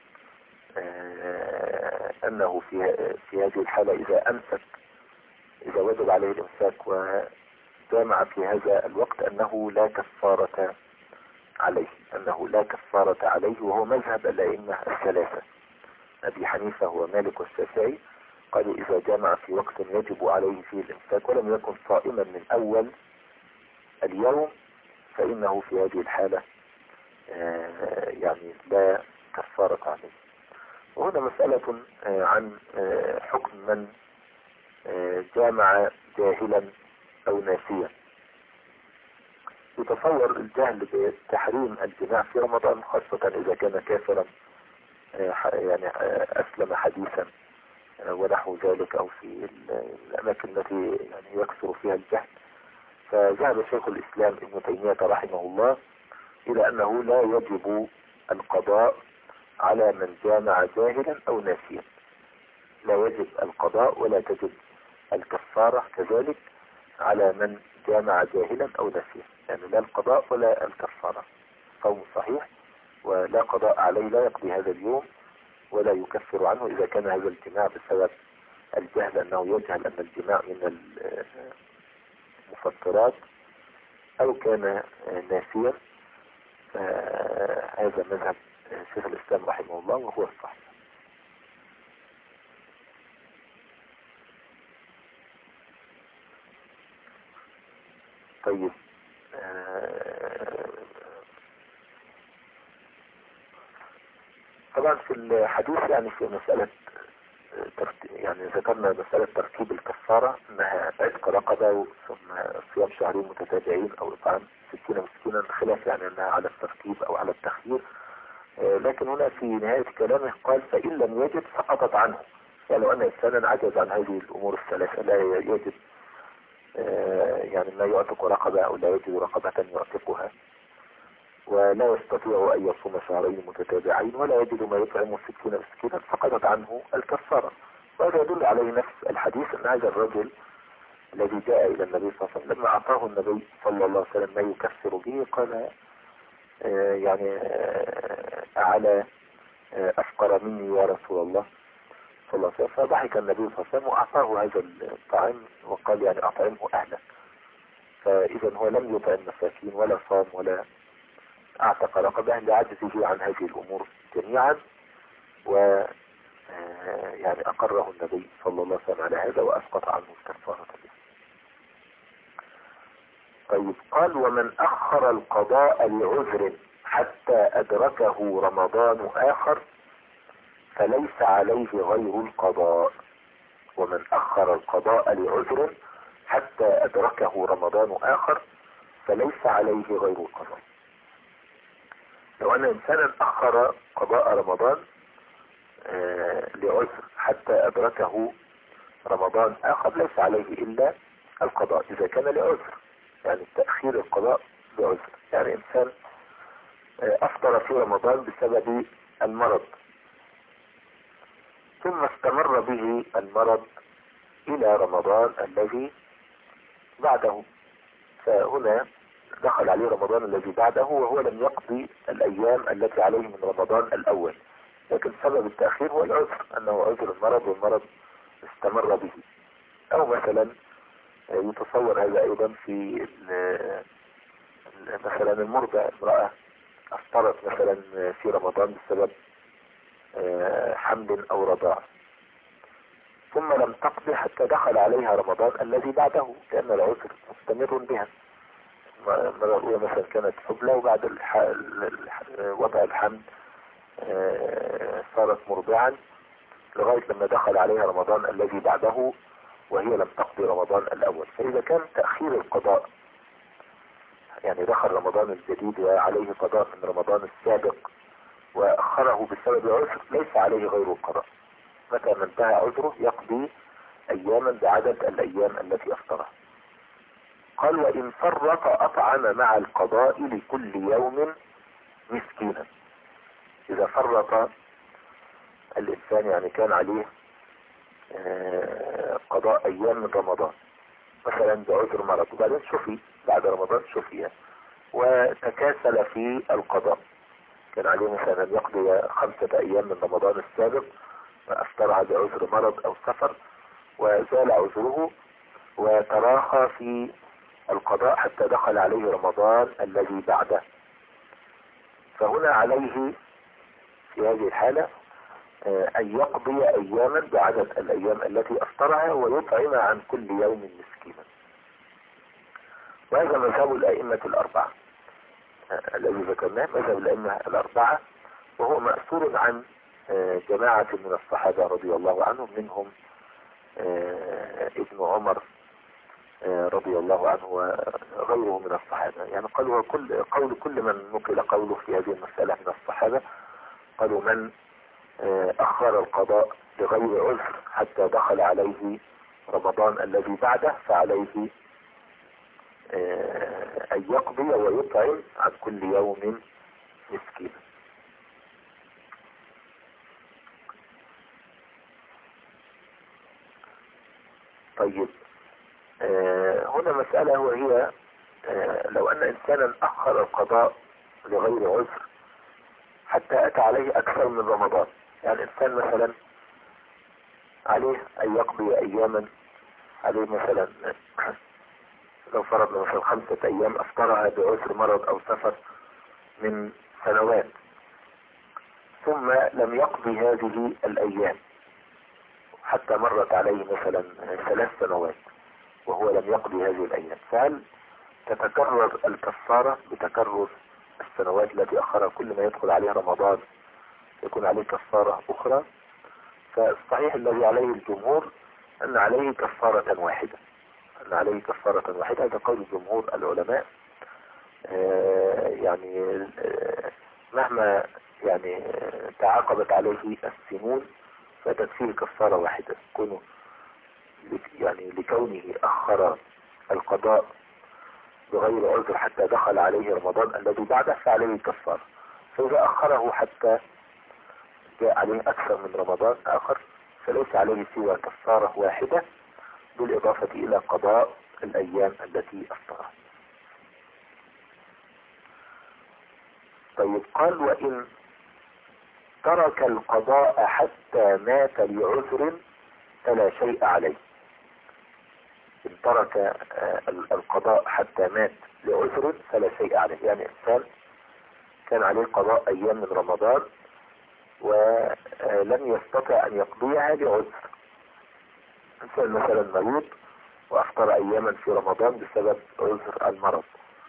أنه في في هذه الحالة إذا أمسك، إذا وجب عليه الإمساك وجامع في هذا الوقت أنه لا كفارة عليه، أنه لا كفارة عليه، وهو مذهب الأئمة الثلاثة أبي حنيفة ومالك والشافعي. قالوا إذا جامع في وقت يجب عليه فيه الإمساك ولم يكن صائما من أول اليوم فإنه في هذه الحالة يعني لا كفارة عليه. وهنا مسألة عن حكم من جامع جاهلا أو ناسيا. يتصور الجهل بتحريم الجماع في رمضان، خاصة إذا كان كافرا يعني أسلم حديثا ونحو ذلك، أو في الأماكن التي يعني يكثر فيها الجهل. فذهب شيخ الإسلام ابن تيمية رحمه الله إلى أنه لا يجب القضاء على من جامع جاهلا أو ناسيا، لا يجب القضاء ولا تجب الكفارة كذلك على من جامع جاهلا أو ناسيا، يعني لا القضاء ولا الكفارة، صوم صحيح ولا قضاء عليه، لا يقضي هذا اليوم ولا يكفر عنه إذا كان هذا الجماع بسبب الجهل، أنه يجهل أن الجماع من المفطرات، أو كان ناسيا. هذا مذهب شيخ الإسلام رحمه الله وهو الصحيح. طيب طبعا في الحديث يعني في مسألة يعني ذكرنا مسألة ترتيب الكفارة انها عتق رقبة ثم صيام شهرين متتابعين او اطعام ستين مسكينا، خلاف يعني انها على الترتيب او على التخيير. لكن هنا في نهاية كلامه قال فإن لم يجد سقطت عنه، يعني لو ان انسانا عجز عن هذه الامور الثلاثة لا يجد يعني ما يعتق رقبة او لا يجد رقبة يعتقها، ولا يستطيع ان يصوم شهرين متتابعين، ولا يجد ما يطعم ستين مسكينا، سقطت عنه الكفارة. وهذا يدل عليه نفس الحديث ان هذا الرجل الذي جاء الى النبي صلى الله عليه وسلم لما اعطاه النبي صلى الله عليه وسلم ما يكفر به قال آه يعني آه على آه افقر مني يا رسول الله صلى الله عليه وسلم، فضحك النبي صلى الله عليه وسلم واعطاه هذا الطعام وقال يعني اطعمه اهلك. فاذا هو لم يطعم مساكين ولا صام ولا اعتق رقبه لعجزه عن هذه الامور جميعا، و يعني اقره النبي صلى الله عليه وسلم على هذا واسقط عنه الكفارة به. طيب قال ومن اخر القضاء لعذر حتى ادركه رمضان اخر فليس عليه غير القضاء. ومن اخر القضاء لعذر حتى ادركه رمضان اخر فليس عليه غير القضاء. لو أن إنسانا أخر قضاء رمضان آه لعذر حتى أدركه رمضان آخر ليس عليه إلا القضاء إذا كان لعذر، يعني تأخير القضاء بعذر. يعني إنسان آه أفطر في رمضان بسبب المرض، ثم استمر به المرض إلى رمضان الذي بعده، فهنا دخل عليه رمضان الذي بعده وهو لم يقضي الأيام التي عليه من رمضان الأول، لكن سبب التأخير هو العذر، أنه عذر المرض والمرض استمر به. أو مثلا يتصور هذا أيضا في مثلا المرضى، امرأة أفطرت مثلا في رمضان بسبب حمل أو رضاع، ثم لم تقضي حتى دخل عليها رمضان الذي بعده، لأن العذر مستمر بها. المرة الأولى مثلا كانت حبلى، وبعد الح... الح... وضع الحمل صارت مرضعا لغاية لما دخل عليها رمضان الذي بعده وهي لم تقضي رمضان الأول. فإذا كان تأخير القضاء، يعني دخل رمضان الجديد وعليه قضاء من رمضان السابق وأخره بسبب عذر، ليس عليه غير القضاء. متى ما انتهى عذره يقضي أياما بعدد الأيام التي أفطرها. قال وإن فرط أطعم مع القضاء لكل يوم مسكينا. إذا فرط الإنسان، يعني كان عليه قضاء أيام من رمضان مثلا بعذر مرض، وبعدين شفي بعد رمضان شفي وتكاسل في القضاء، كان عليه مثلا يقضي خمسة أيام من رمضان السابق فأفطرها بعذر مرض أو سفر، وزال عذره وتراخى في القضاء حتى دخل عليه رمضان الذي بعده، فهنا عليه في هذه الحالة أن يقضي أياما بعدد الأيام التي أفطرها ويطعم عن كل يوم مسكينا. وهذا مذهب الأئمة الأربعة الذي ذكرناه، مذهب الأئمة الأربعة، وهو مأثور عن جماعة من الصحابة رضي الله عنهم، منهم ابن عمر رضي الله عنه وغيره من الصحابة. يعني قالوا كل قول كل من نقل قوله في هذه المسألة من الصحابة، قالوا من أخر القضاء بغير عذر حتى دخل عليه رمضان الذي بعده فعليه أن يقضي ويطعم عن كل يوم مسكين. طيب هنا مسألة، وهي لو أن إنسانا أخر القضاء لغير عذر حتى أتى عليه أكثر من رمضان، يعني إنسان مثلا عليه أن يقضي أياما، عليه مثلا لو فرضنا مثلا خمسة أيام أفطرها بعذر مرض أو سفر من سنوات، ثم لم يقضي هذه الأيام حتى مرت عليه مثلا ثلاث سنوات وهو لم يقضي هذه الأيام، فهل تتكرر الكفارة بتكرر السنوات التي أخرها؟ كل ما يدخل عليه رمضان يكون عليه كفارة أخرى. فالصحيح الذي عليه الجمهور أن عليه كفارة واحدة، أن عليه كفارة واحدة، هذا قول جمهور العلماء. آه يعني آه مهما يعني تعاقبت عليه السنون فتكفيه كفارة واحدة، كونه يعني لكونه أخر القضاء بغير عذر حتى دخل عليه رمضان الذي بعده فعليه كفارة. فإذا أخره حتى جاء عليه أكثر من رمضان آخر فليس عليه سوى كفارة واحدة بالإضافة إلى قضاء الأيام التي أفطرها. طيب قال وإن ترك القضاء حتى مات لعذر فلا شيء عليه. إن ترك القضاء حتى مات لعذر فلا شيء عليه، يعني إنسان كان عليه قضاء أيام من رمضان ولم يستطع أن يقضيها لعذر، إنسان مثلا مريض وأفطر أياما في رمضان بسبب عذر المرض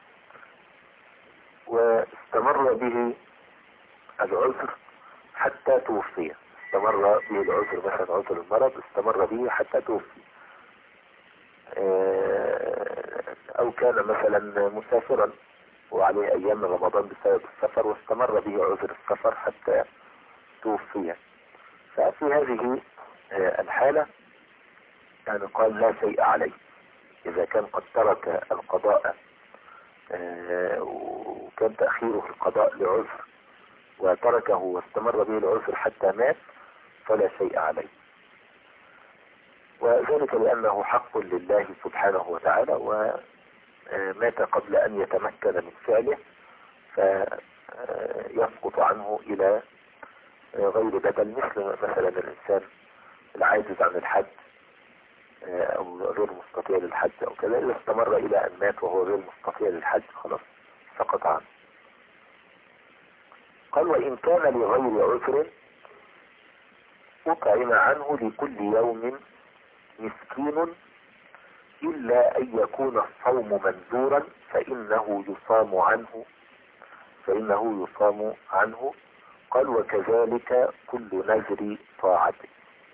واستمر به العذر حتى توفي، استمر به العذر مثلا عذر المرض استمر به حتى توفي، أو كان مثلا مسافرا وعليه أيام من رمضان بسبب السفر، واستمر به عذر السفر حتى توفي. ففي هذه الحالة يعني قال لا شيء عليه إذا كان قد ترك القضاء وكان تأخيره في القضاء لعذر وتركه واستمر به العذر حتى مات فلا شيء عليه، وذلك لأنه حق لله سبحانه وتعالى ومات قبل أن يتمكن من فعله، فيسقط عنه إلى غير بدل، مثل مثلا الإنسان العاجز عن الحج أو غير مستطيع للحج أو كذا، إذا استمر إلى أن مات وهو غير مستطيع للحج خلاص سقط عنه. قال وإن كان لغير عذر أطعم عنه لكل يوم مسكين إلا أن يكون الصوم منذورا فإنه يصام عنه فإنه يصام عنه قال وكذلك كل نذر طاعته.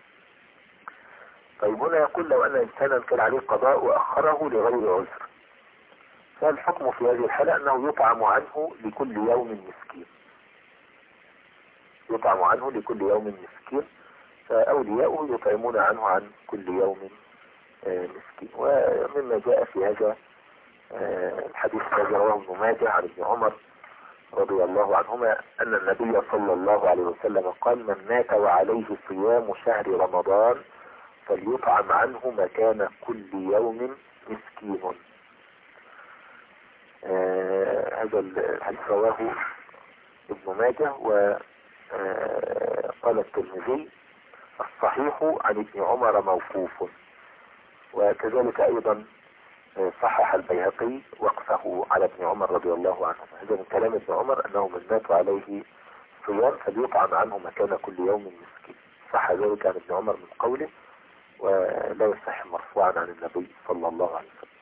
طيب هنا يقول لو أن إنسانا كان عليه قضاء وأخره لغير عذر، فالحكم في هذه الحالة أنه يطعم عنه لكل يوم مسكين، يطعم عنه لكل يوم مسكين، فأولياؤه يطعمون عنه عن كل يوم مسكين. ومما جاء في هذا الحديث الذي رواه ابن ماجه عن ابن عمر رضي الله عنهما أن النبي صلى الله عليه وسلم قال من مات وعليه صيام شهر رمضان فليطعم عنه مكان كل يوم مسكين. آه هذا الحديث رواه ابن ماجه، وقال الترمذي الصحيح عن ابن عمر موقوف، وكذلك أيضا صحح البيهقي وقفه على ابن عمر رضي الله عنه. هذا من كلام ابن عمر أنه من مات عليه صيام فليطعم عنه مكان كل يوم مسكين، صح ذلك عن ابن عمر من قوله، ولا يصح مرفوعا عن النبي صلى الله عليه وسلم.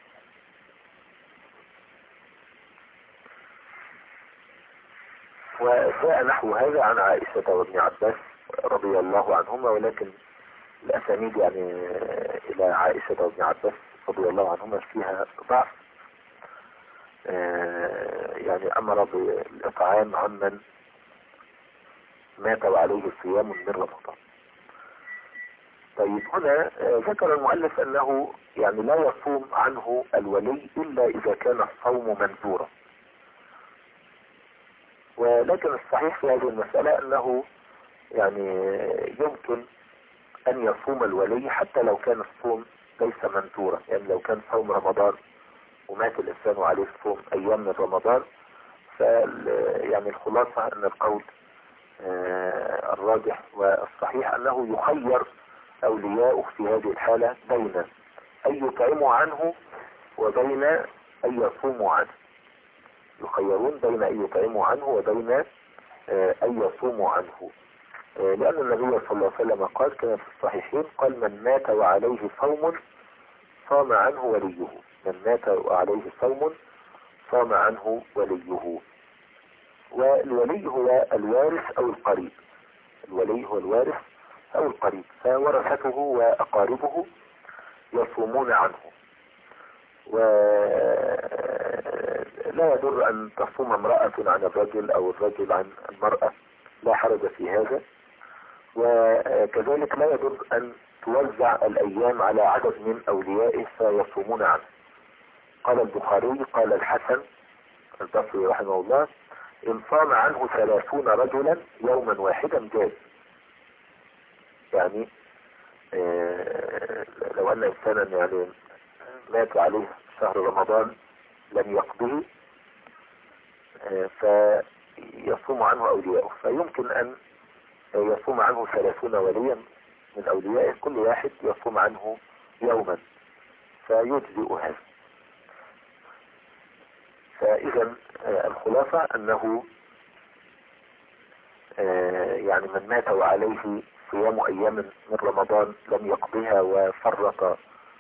وجاء نحو هذا عن عائشة وابن عباس رضي الله عنهما، ولكن الأسانيد يعني إلى عائشة وابن عباس رضي الله عنهما فيها ضعف، يعني أمر بالإطعام عمن مات وعليه صيام من رمضان. طيب هنا ذكر المؤلف أنه يعني لا يصوم عنه الولي إلا إذا كان الصوم منذورا، ولكن الصحيح في هذه المسألة أنه يعني يمكن أن يصوم الولي حتى لو كان الصوم ليس منذورا، يعني لو كان صوم رمضان ومات الإنسان وعليه صوم أيام من رمضان، يعني الخلاصة أن القول آه الراجح والصحيح أنه يخير أولياؤه في هذه الحالة بين أن يطعموا عنه وبين أن يصوموا عنه، يخيرون بين أن يطعموا عنه وبين آه أن يصوموا عنه، آه لأن النبي صلى الله عليه وسلم قال كما في الصحيحين قال من مات وعليه صوم صام عنه وليه، من مات وعليه صوم صام عنه وليه. والولي هو الوارث أو القريب، الولي هو الوارث أو القريب، فورثته وأقاربه يصومون عنه، ولا يضر أن تصوم امرأة عن الرجل أو الرجل عن المرأة، لا حرج في هذا، وكذلك لا يضر أن توزع الأيام على عدد من أوليائه فيصومون عنه. قال البخاري قال الحسن البصري رحمه الله إن صام عنه ثلاثون رجلا يوما واحدا جاز، يعني آه لو أن إنسانا يعني مات عليه شهر رمضان لم يقضه آه فيصوم عنه أولياءه، فيمكن أن يصوم عنه ثلاثون وليا من أوليائه كل واحد يصوم عنه يوما فيجزئ هذا. فإذا آه الخلاصة أنه آه يعني من مات وعليه صيام أيام من رمضان لم يقضها وفرط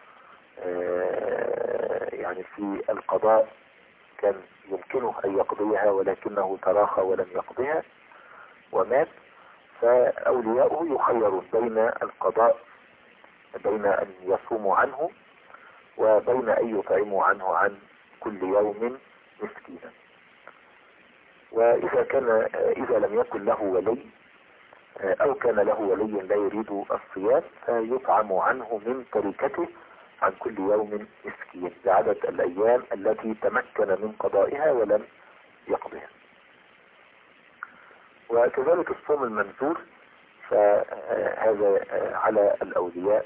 آه يعني في القضاء، كان يمكنه أن يقضيها ولكنه تراخى ولم يقضيها ومات، فأولياؤه يخيرون بين القضاء بين أن يصوموا عنه وبين أن يطعموا عنه عن كل يوم مسكينا. وإذا كان إذا لم يكن له ولي أو كان له ولي لا يريد الصيام فيطعم عنه من تركته عن كل يوم مسكين بعدد الأيام التي تمكن من قضائها ولم يقضيها. وكذلك الصوم المنذور فهذا على الأولياء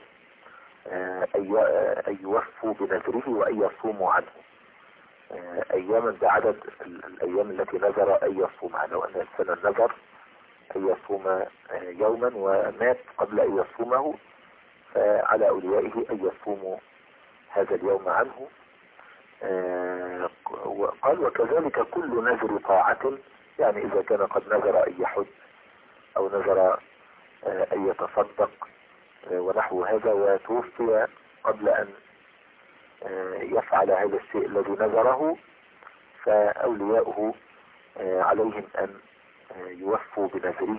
أن يوفوا بنذره وأن يصوموا عنه أياما بعدد الأيام التي نذر أن يصومها. لو أن الإنسان نذر أن يصوم يوما ومات قبل أن يصومه فعلى أوليائه أن يصوموا هذا اليوم عنه. قال وكذلك كل نذر طاعة، يعني إذا كان قد نذر أن يحج أو نذر أن يتصدق ونحو هذا وتوفي قبل أن يفعل هذا الشيء الذي نذره فأولياؤه عليهم أن يوفوا بنذره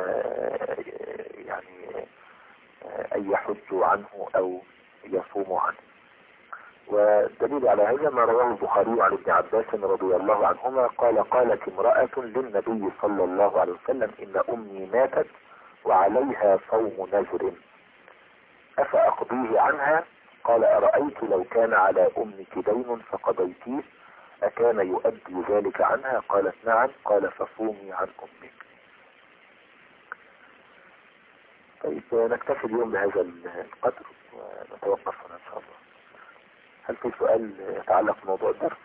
ويعني أن يحجوا عنه أو يصوموا عنه. والدليل على هذا ما رواه البخاري عن ابن عباس رضي الله عنهما قال قالت امرأة للنبي صلى الله عليه وسلم إن أمي ماتت وعليها صوم نذر أفأقضيه عنها؟ قال أرأيت لو كان على أمك دين فقضيتيه أكان يؤدي ذلك عنها؟ قالت نعم. قال فصومي عن أمك. طيب نكتفي اليوم بهذا القدر ونتوقف هنا إن شاء الله. هل في سؤال يتعلق بموضوع الدرس؟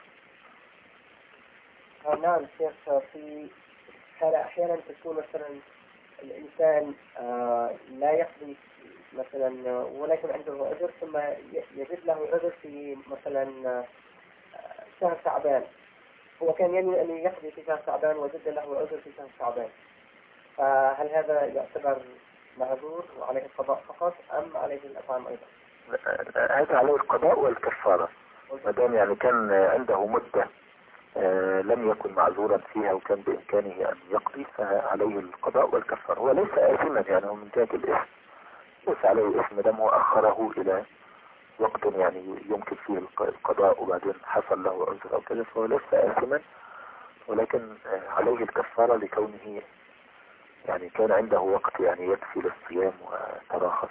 نعم شيخ، في حالة أحيانا تكون مثلا الإنسان آه لا يقضي مثلا ولا يكون عنده عذر ثم يجد له عذر في مثلا شهر شعبان. هو كان ينوي أن يقضي في شهر شعبان وجد له عذر في شهر شعبان، فهل هذا يعتبر معذور وعليه القضاء فقط أم عليه الإطعام أيضا؟ هذا عليه القضاء والكفارة ما دام يعني كان عنده مدة آه لم يكن معذورا فيها وكان بإمكانه أن يقضي فعليه القضاء والكفارة. هو ليس آثما يعني هو من جهة الإثم ليس عليه إثم دام هو أخره إلى وقت يعني يمكن فيه القضاء وبعدين حصل له عذر أو كذا فهو ليس آثما، ولكن آه عليه الكفارة لكونه يعني كان عنده وقت يعني يكفي للصيام وتراخص.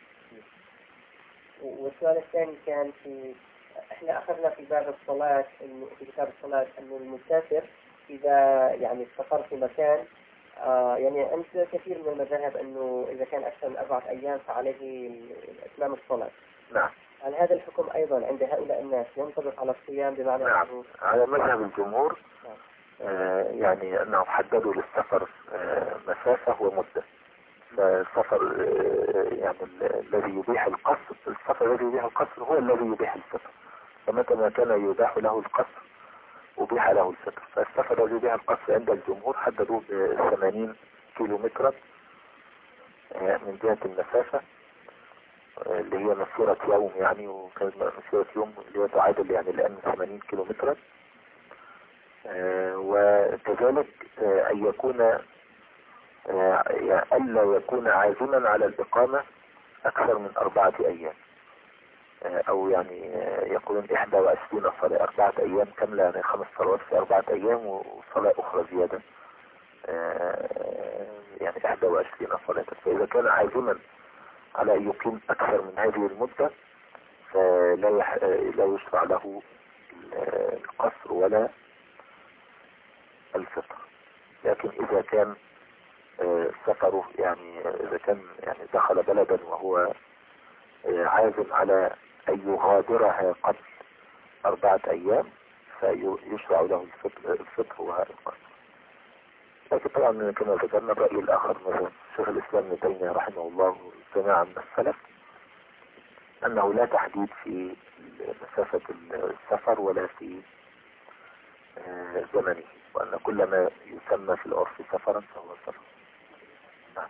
والسؤال الثاني كان في احنا اخذنا في باب الصلاة انه في كتاب الصلاة انه المسافر اذا يعني استقر في مكان آه يعني عند كثير من المذاهب انه اذا كان اكثر من اربعة ايام فعليه اتمام الصلاة. نعم. هل هذا الحكم ايضا عند هؤلاء الناس ينطبق على الصيام بمعنى نعم على مذهب الجمهور؟ نعم. آه يعني انهم حددوا للسفر آه مسافة ومدة. فالسفر يعني الذي يبيح القصر السفر الذي يبيح القصر هو الذي يبيح السفر، فمتى ما كان يباح له القصر أبيح له السفر. فالسفر الذي يبيح القصر عند الجمهور حددوه بثمانين كيلو مترا من جهة المسافة اللي هي مسيرة يوم يعني، وكانت مسيرة يوم اللي هي تعادل يعني الآن ثمانين كيلو مترا. وكذلك أن يكون ألا يكون عازما على الإقامة أكثر من أربعة أيام، أو يعني يقولون إحدى وعشرين صلاة، أربعة أيام كاملة يعني خمس صلوات في أربعة أيام وصلاة أخرى زيادة يعني إحدى وعشرين صلاة. فإذا كان عازما على أن يقيم أكثر من هذه المدة فلا يح... لا يشرع له القصر ولا الفطر. لكن إذا كان سفره يعني إذا كان يعني دخل بلدا وهو عازم على أن يغادرها قبل أربعة أيام فيشرع له الفطر والقصر. لكن طبعا كما ذكرنا الرأي الآخر مثلا شيخ الإسلام ابن تيمية رحمه الله جماعة من السلف أنه لا تحديد في مسافة السفر ولا في زمنه، وأن كل ما يسمى في العرف سفرا فهو سفر. نعم.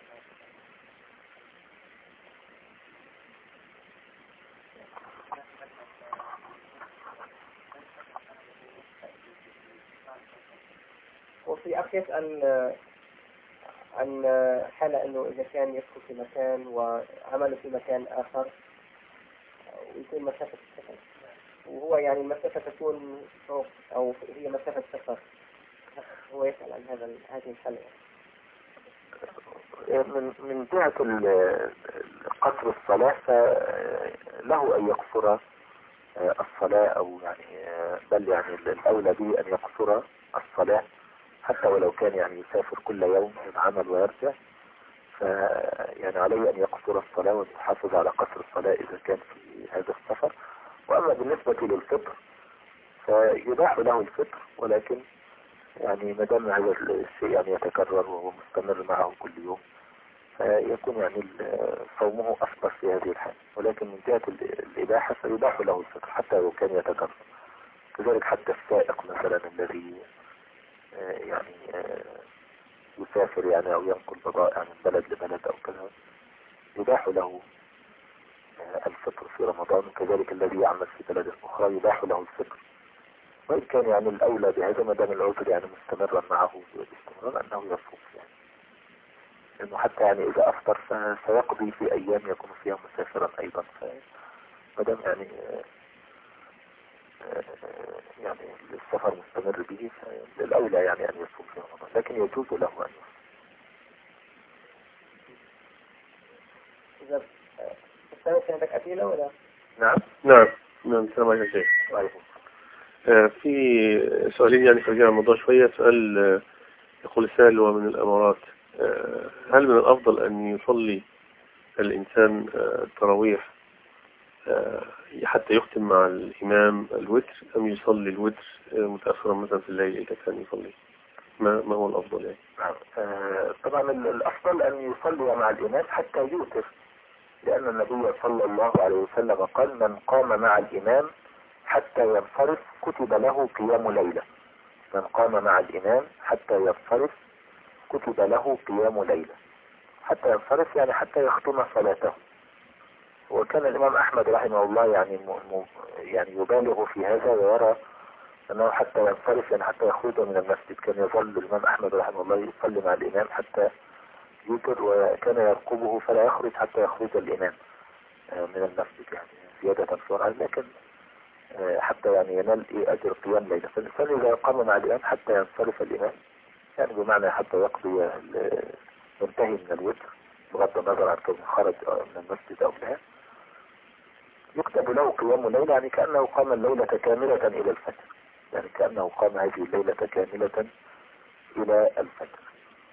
وفي أخ يسأل عن حالة أنه إذا كان يسكن في مكان وعمله في مكان آخر ويكون مسافة السفر وهو يعني المسافة تكون فوق أو هي مسافة سفر، هو يسأل عن هذا هذه الحلقة. من من جهة قصر الصلاة فله أن يقصر الصلاة، أو يعني بل يعني الأولى به أن يقصر الصلاة حتى ولو كان يعني يسافر كل يوم يتعمل ويرجع، فيعني عليه أن يقصر الصلاة ويحافظ على قصر الصلاة إذا كان في هذا السفر. وأما بالنسبة للفطر فيباح له الفطر، ولكن يعني ما دام هذا الشيء يعني يتكرر وهو مستمر معه كل يوم فيكون يعني صومه أفضل في هذه الحالة. ولكن من جهة الإباحة فيباح له الفطر حتى لو كان يتكرر. كذلك حتى السائق مثلا الذي يعني يسافر يعني أو ينقل بضائع من بلد لبلد أو كذا يباح له الفطر في رمضان، وكذلك الذي يعمل في بلد أخرى يباح له الفطر. وإن كان يعني الأولى بهذا ما دام العذر يعني مستمرا معه باستمرار أنه يصوم يعني، لأنه حتى يعني إذا أفطر فسيقضي في أيام يكون فيها مسافرا أيضا، فما دام يعني يعني السفر مستمر به فالأولى يعني أن يصوم في رمضان، لكن يجوز له أن يصوم. إذا الثالث عندك أسئلة ولا؟ نعم نعم نعم السلام عليكم شيخ. وعليكم. آه في سؤالين يعني خارجين عن الموضوع شوية. سؤال آه يقول السائل هو من الأمارات، آه هل من الأفضل أن يصلي الإنسان آه التراويح آه حتى يختم مع الإمام الوتر، أم يصلي الوتر آه متأخرا مثلا في الليل إذا كان يصلي؟ ما ما هو الأفضل يعني؟ آه طبعا الأفضل أن يصلي مع الإمام حتى يوتر، لأن النبي صلى الله عليه وسلم قال من قام مع الإمام حتى ينصرف كتب له قيام ليلة. من قام مع الإمام حتى ينصرف كتب له قيام ليلة. حتى ينصرف يعني حتى يختم صلاته. وكان الإمام أحمد رحمه الله يعني م... م... يعني يبالغ في هذا ويرى أنه حتى ينصرف يعني حتى يخرج من المسجد. كان يظل الإمام أحمد رحمه الله يصلي مع الإمام حتى يوتر، وكان يرقبه فلا يخرج حتى يخرج الإمام من المسجد يعني زيادة صورة، لكن حتى يعني ينال إيه أجر قيام ليلة. فالإنسان إذا قام مع الإمام حتى ينصرف الإمام يعني بمعنى حتى يقضي ينتهي من الوتر بغض النظر عن كونه خرج من المسجد أو لا، يكتب له قيام ليلة يعني كأنه قام الليلة كاملة إلى الفجر، يعني كأنه قام هذه الليلة كاملة إلى الفجر.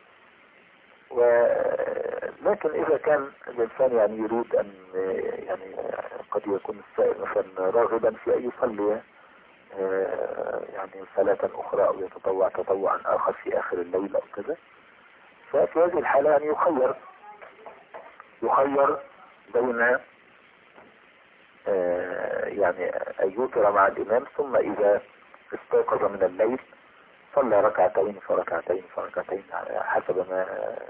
ولكن إذا كان الإنسان يعني يريد أن يعني قد يكون السائل مثلا راغبا في أن يصلي يعني صلاة أخرى أو يتطوع تطوعا آخر في آخر الليل أو كذا، ففي هذه الحالة يعني يخير يخير بين يعني أن يوتر مع الإمام ثم إذا استيقظ من الليل صلى ركعتين فركعتين فركعتين حسب ما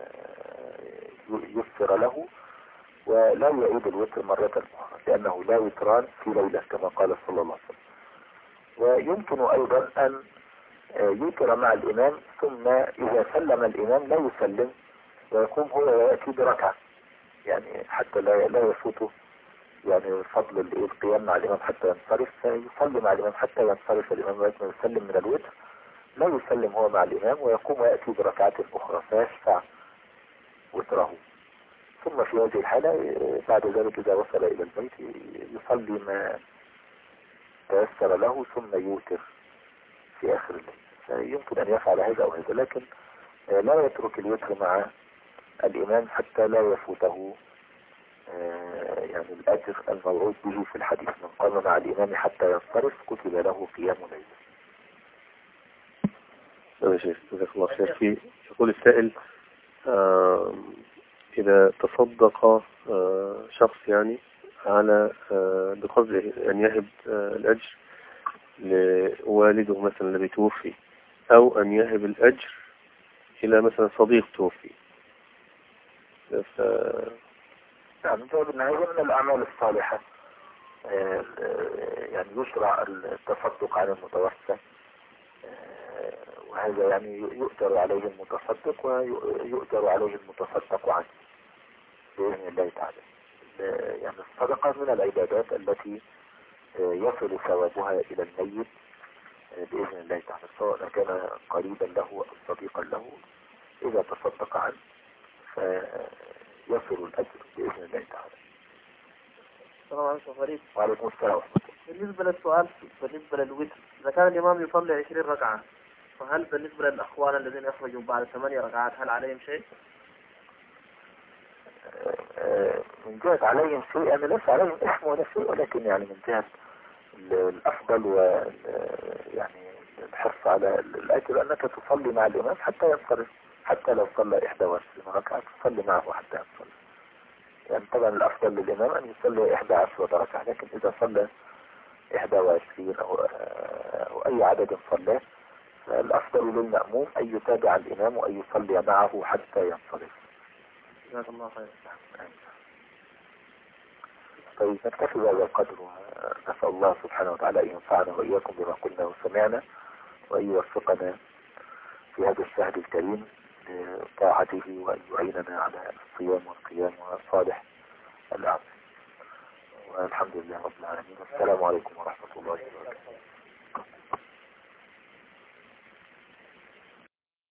يسر له، ولا يعيد الوتر مرة أخرى لأنه لا وتران في ليلة كما قال صلى الله عليه وسلم. ويمكن أيضا أن يوتر مع الإمام ثم إذا سلم الإمام لا يسلم ويقوم هو ويأتي بركعة، يعني حتى لا لا يفوته يعني فضل القيام مع الإمام حتى ينصرف، فيصلي مع الإمام حتى ينصرف الإمام ويسلم يسلم من الوتر، لا يسلم هو مع الإمام ويقوم ويأتي بركعات أخرى فيشفع وتره. ثم في هذه الحالة بعد ذلك إذا وصل إلى البيت يصلي ما تيسر له ثم يوتر في آخر الليل. فيمكن أن يفعل هذا أو هذا، لكن لا يترك الوتر مع الإمام حتى لا يفوته يعني الأجر الموعود به في الحديث من قام مع الإمام حتى ينصرف كتب له قيام ليلة. يا شيخ جزاك الله خير. في يقول السائل آه إذا تصدق آه شخص يعني على آه بقصد أن يهب آه الأجر لوالده مثلا الذي توفي، أو أن يهب الأجر إلى مثلا صديق توفي، ف... نعم جواب النهاية من الأعمال الصالحة آه يعني يشرع التصدق على المتوفى، وهذا يعني يؤجر عليه المتصدق ويؤجر عليه المتصدق عنه بإذن الله تعالى. يعني الصدقة من العبادات التي يصل ثوابها إلى الميت بإذن الله تعالى، سواء كان قريبا له أو صديقا له، إذا تصدق عنه فيصل الأجر بإذن الله تعالى. السلام عليكم فريد. وعليكم السلام ورحمة الله. بالنسبة للسؤال بالنسبة للوتر، إذا كان الإمام يصلي عشرين ركعة، فهل بالنسبة للأخوان الذين يخرجوا بعد ثمانية ركعات هل عليهم شيء؟ من جهة عليهم شيء، أنا ليس عليهم اسم ولا شيء، ولكن يعني من جهة الأفضل و يعني الحرص على الأجر أنك تصلي مع الإمام حتى ينصرف، حتى لو صلى إحدى وعشرين ركعة تصلي معه حتى ينصرف. يعني طبعا الأفضل للإمام أن يصلي إحدى عشرة ركعة، لكن إذا صلى إحدى وعشرين أو, أو أي عدد صلاه، فالأفضل للمأموم أن يتابع الإمام وأن يصلي معه حتى ينصرف. جزاك الله خير. طيب نكتفي بهذا القدر، ونسأل الله سبحانه وتعالى أن ينفعنا وإياكم بما قلنا وسمعنا، وأن يوفقنا في هذا الشهر الكريم لطاعته، وأن يعيننا على الصيام والقيام وصالح الأعمال. والحمد لله رب العالمين، والسلام عليكم ورحمة الله وبركاته.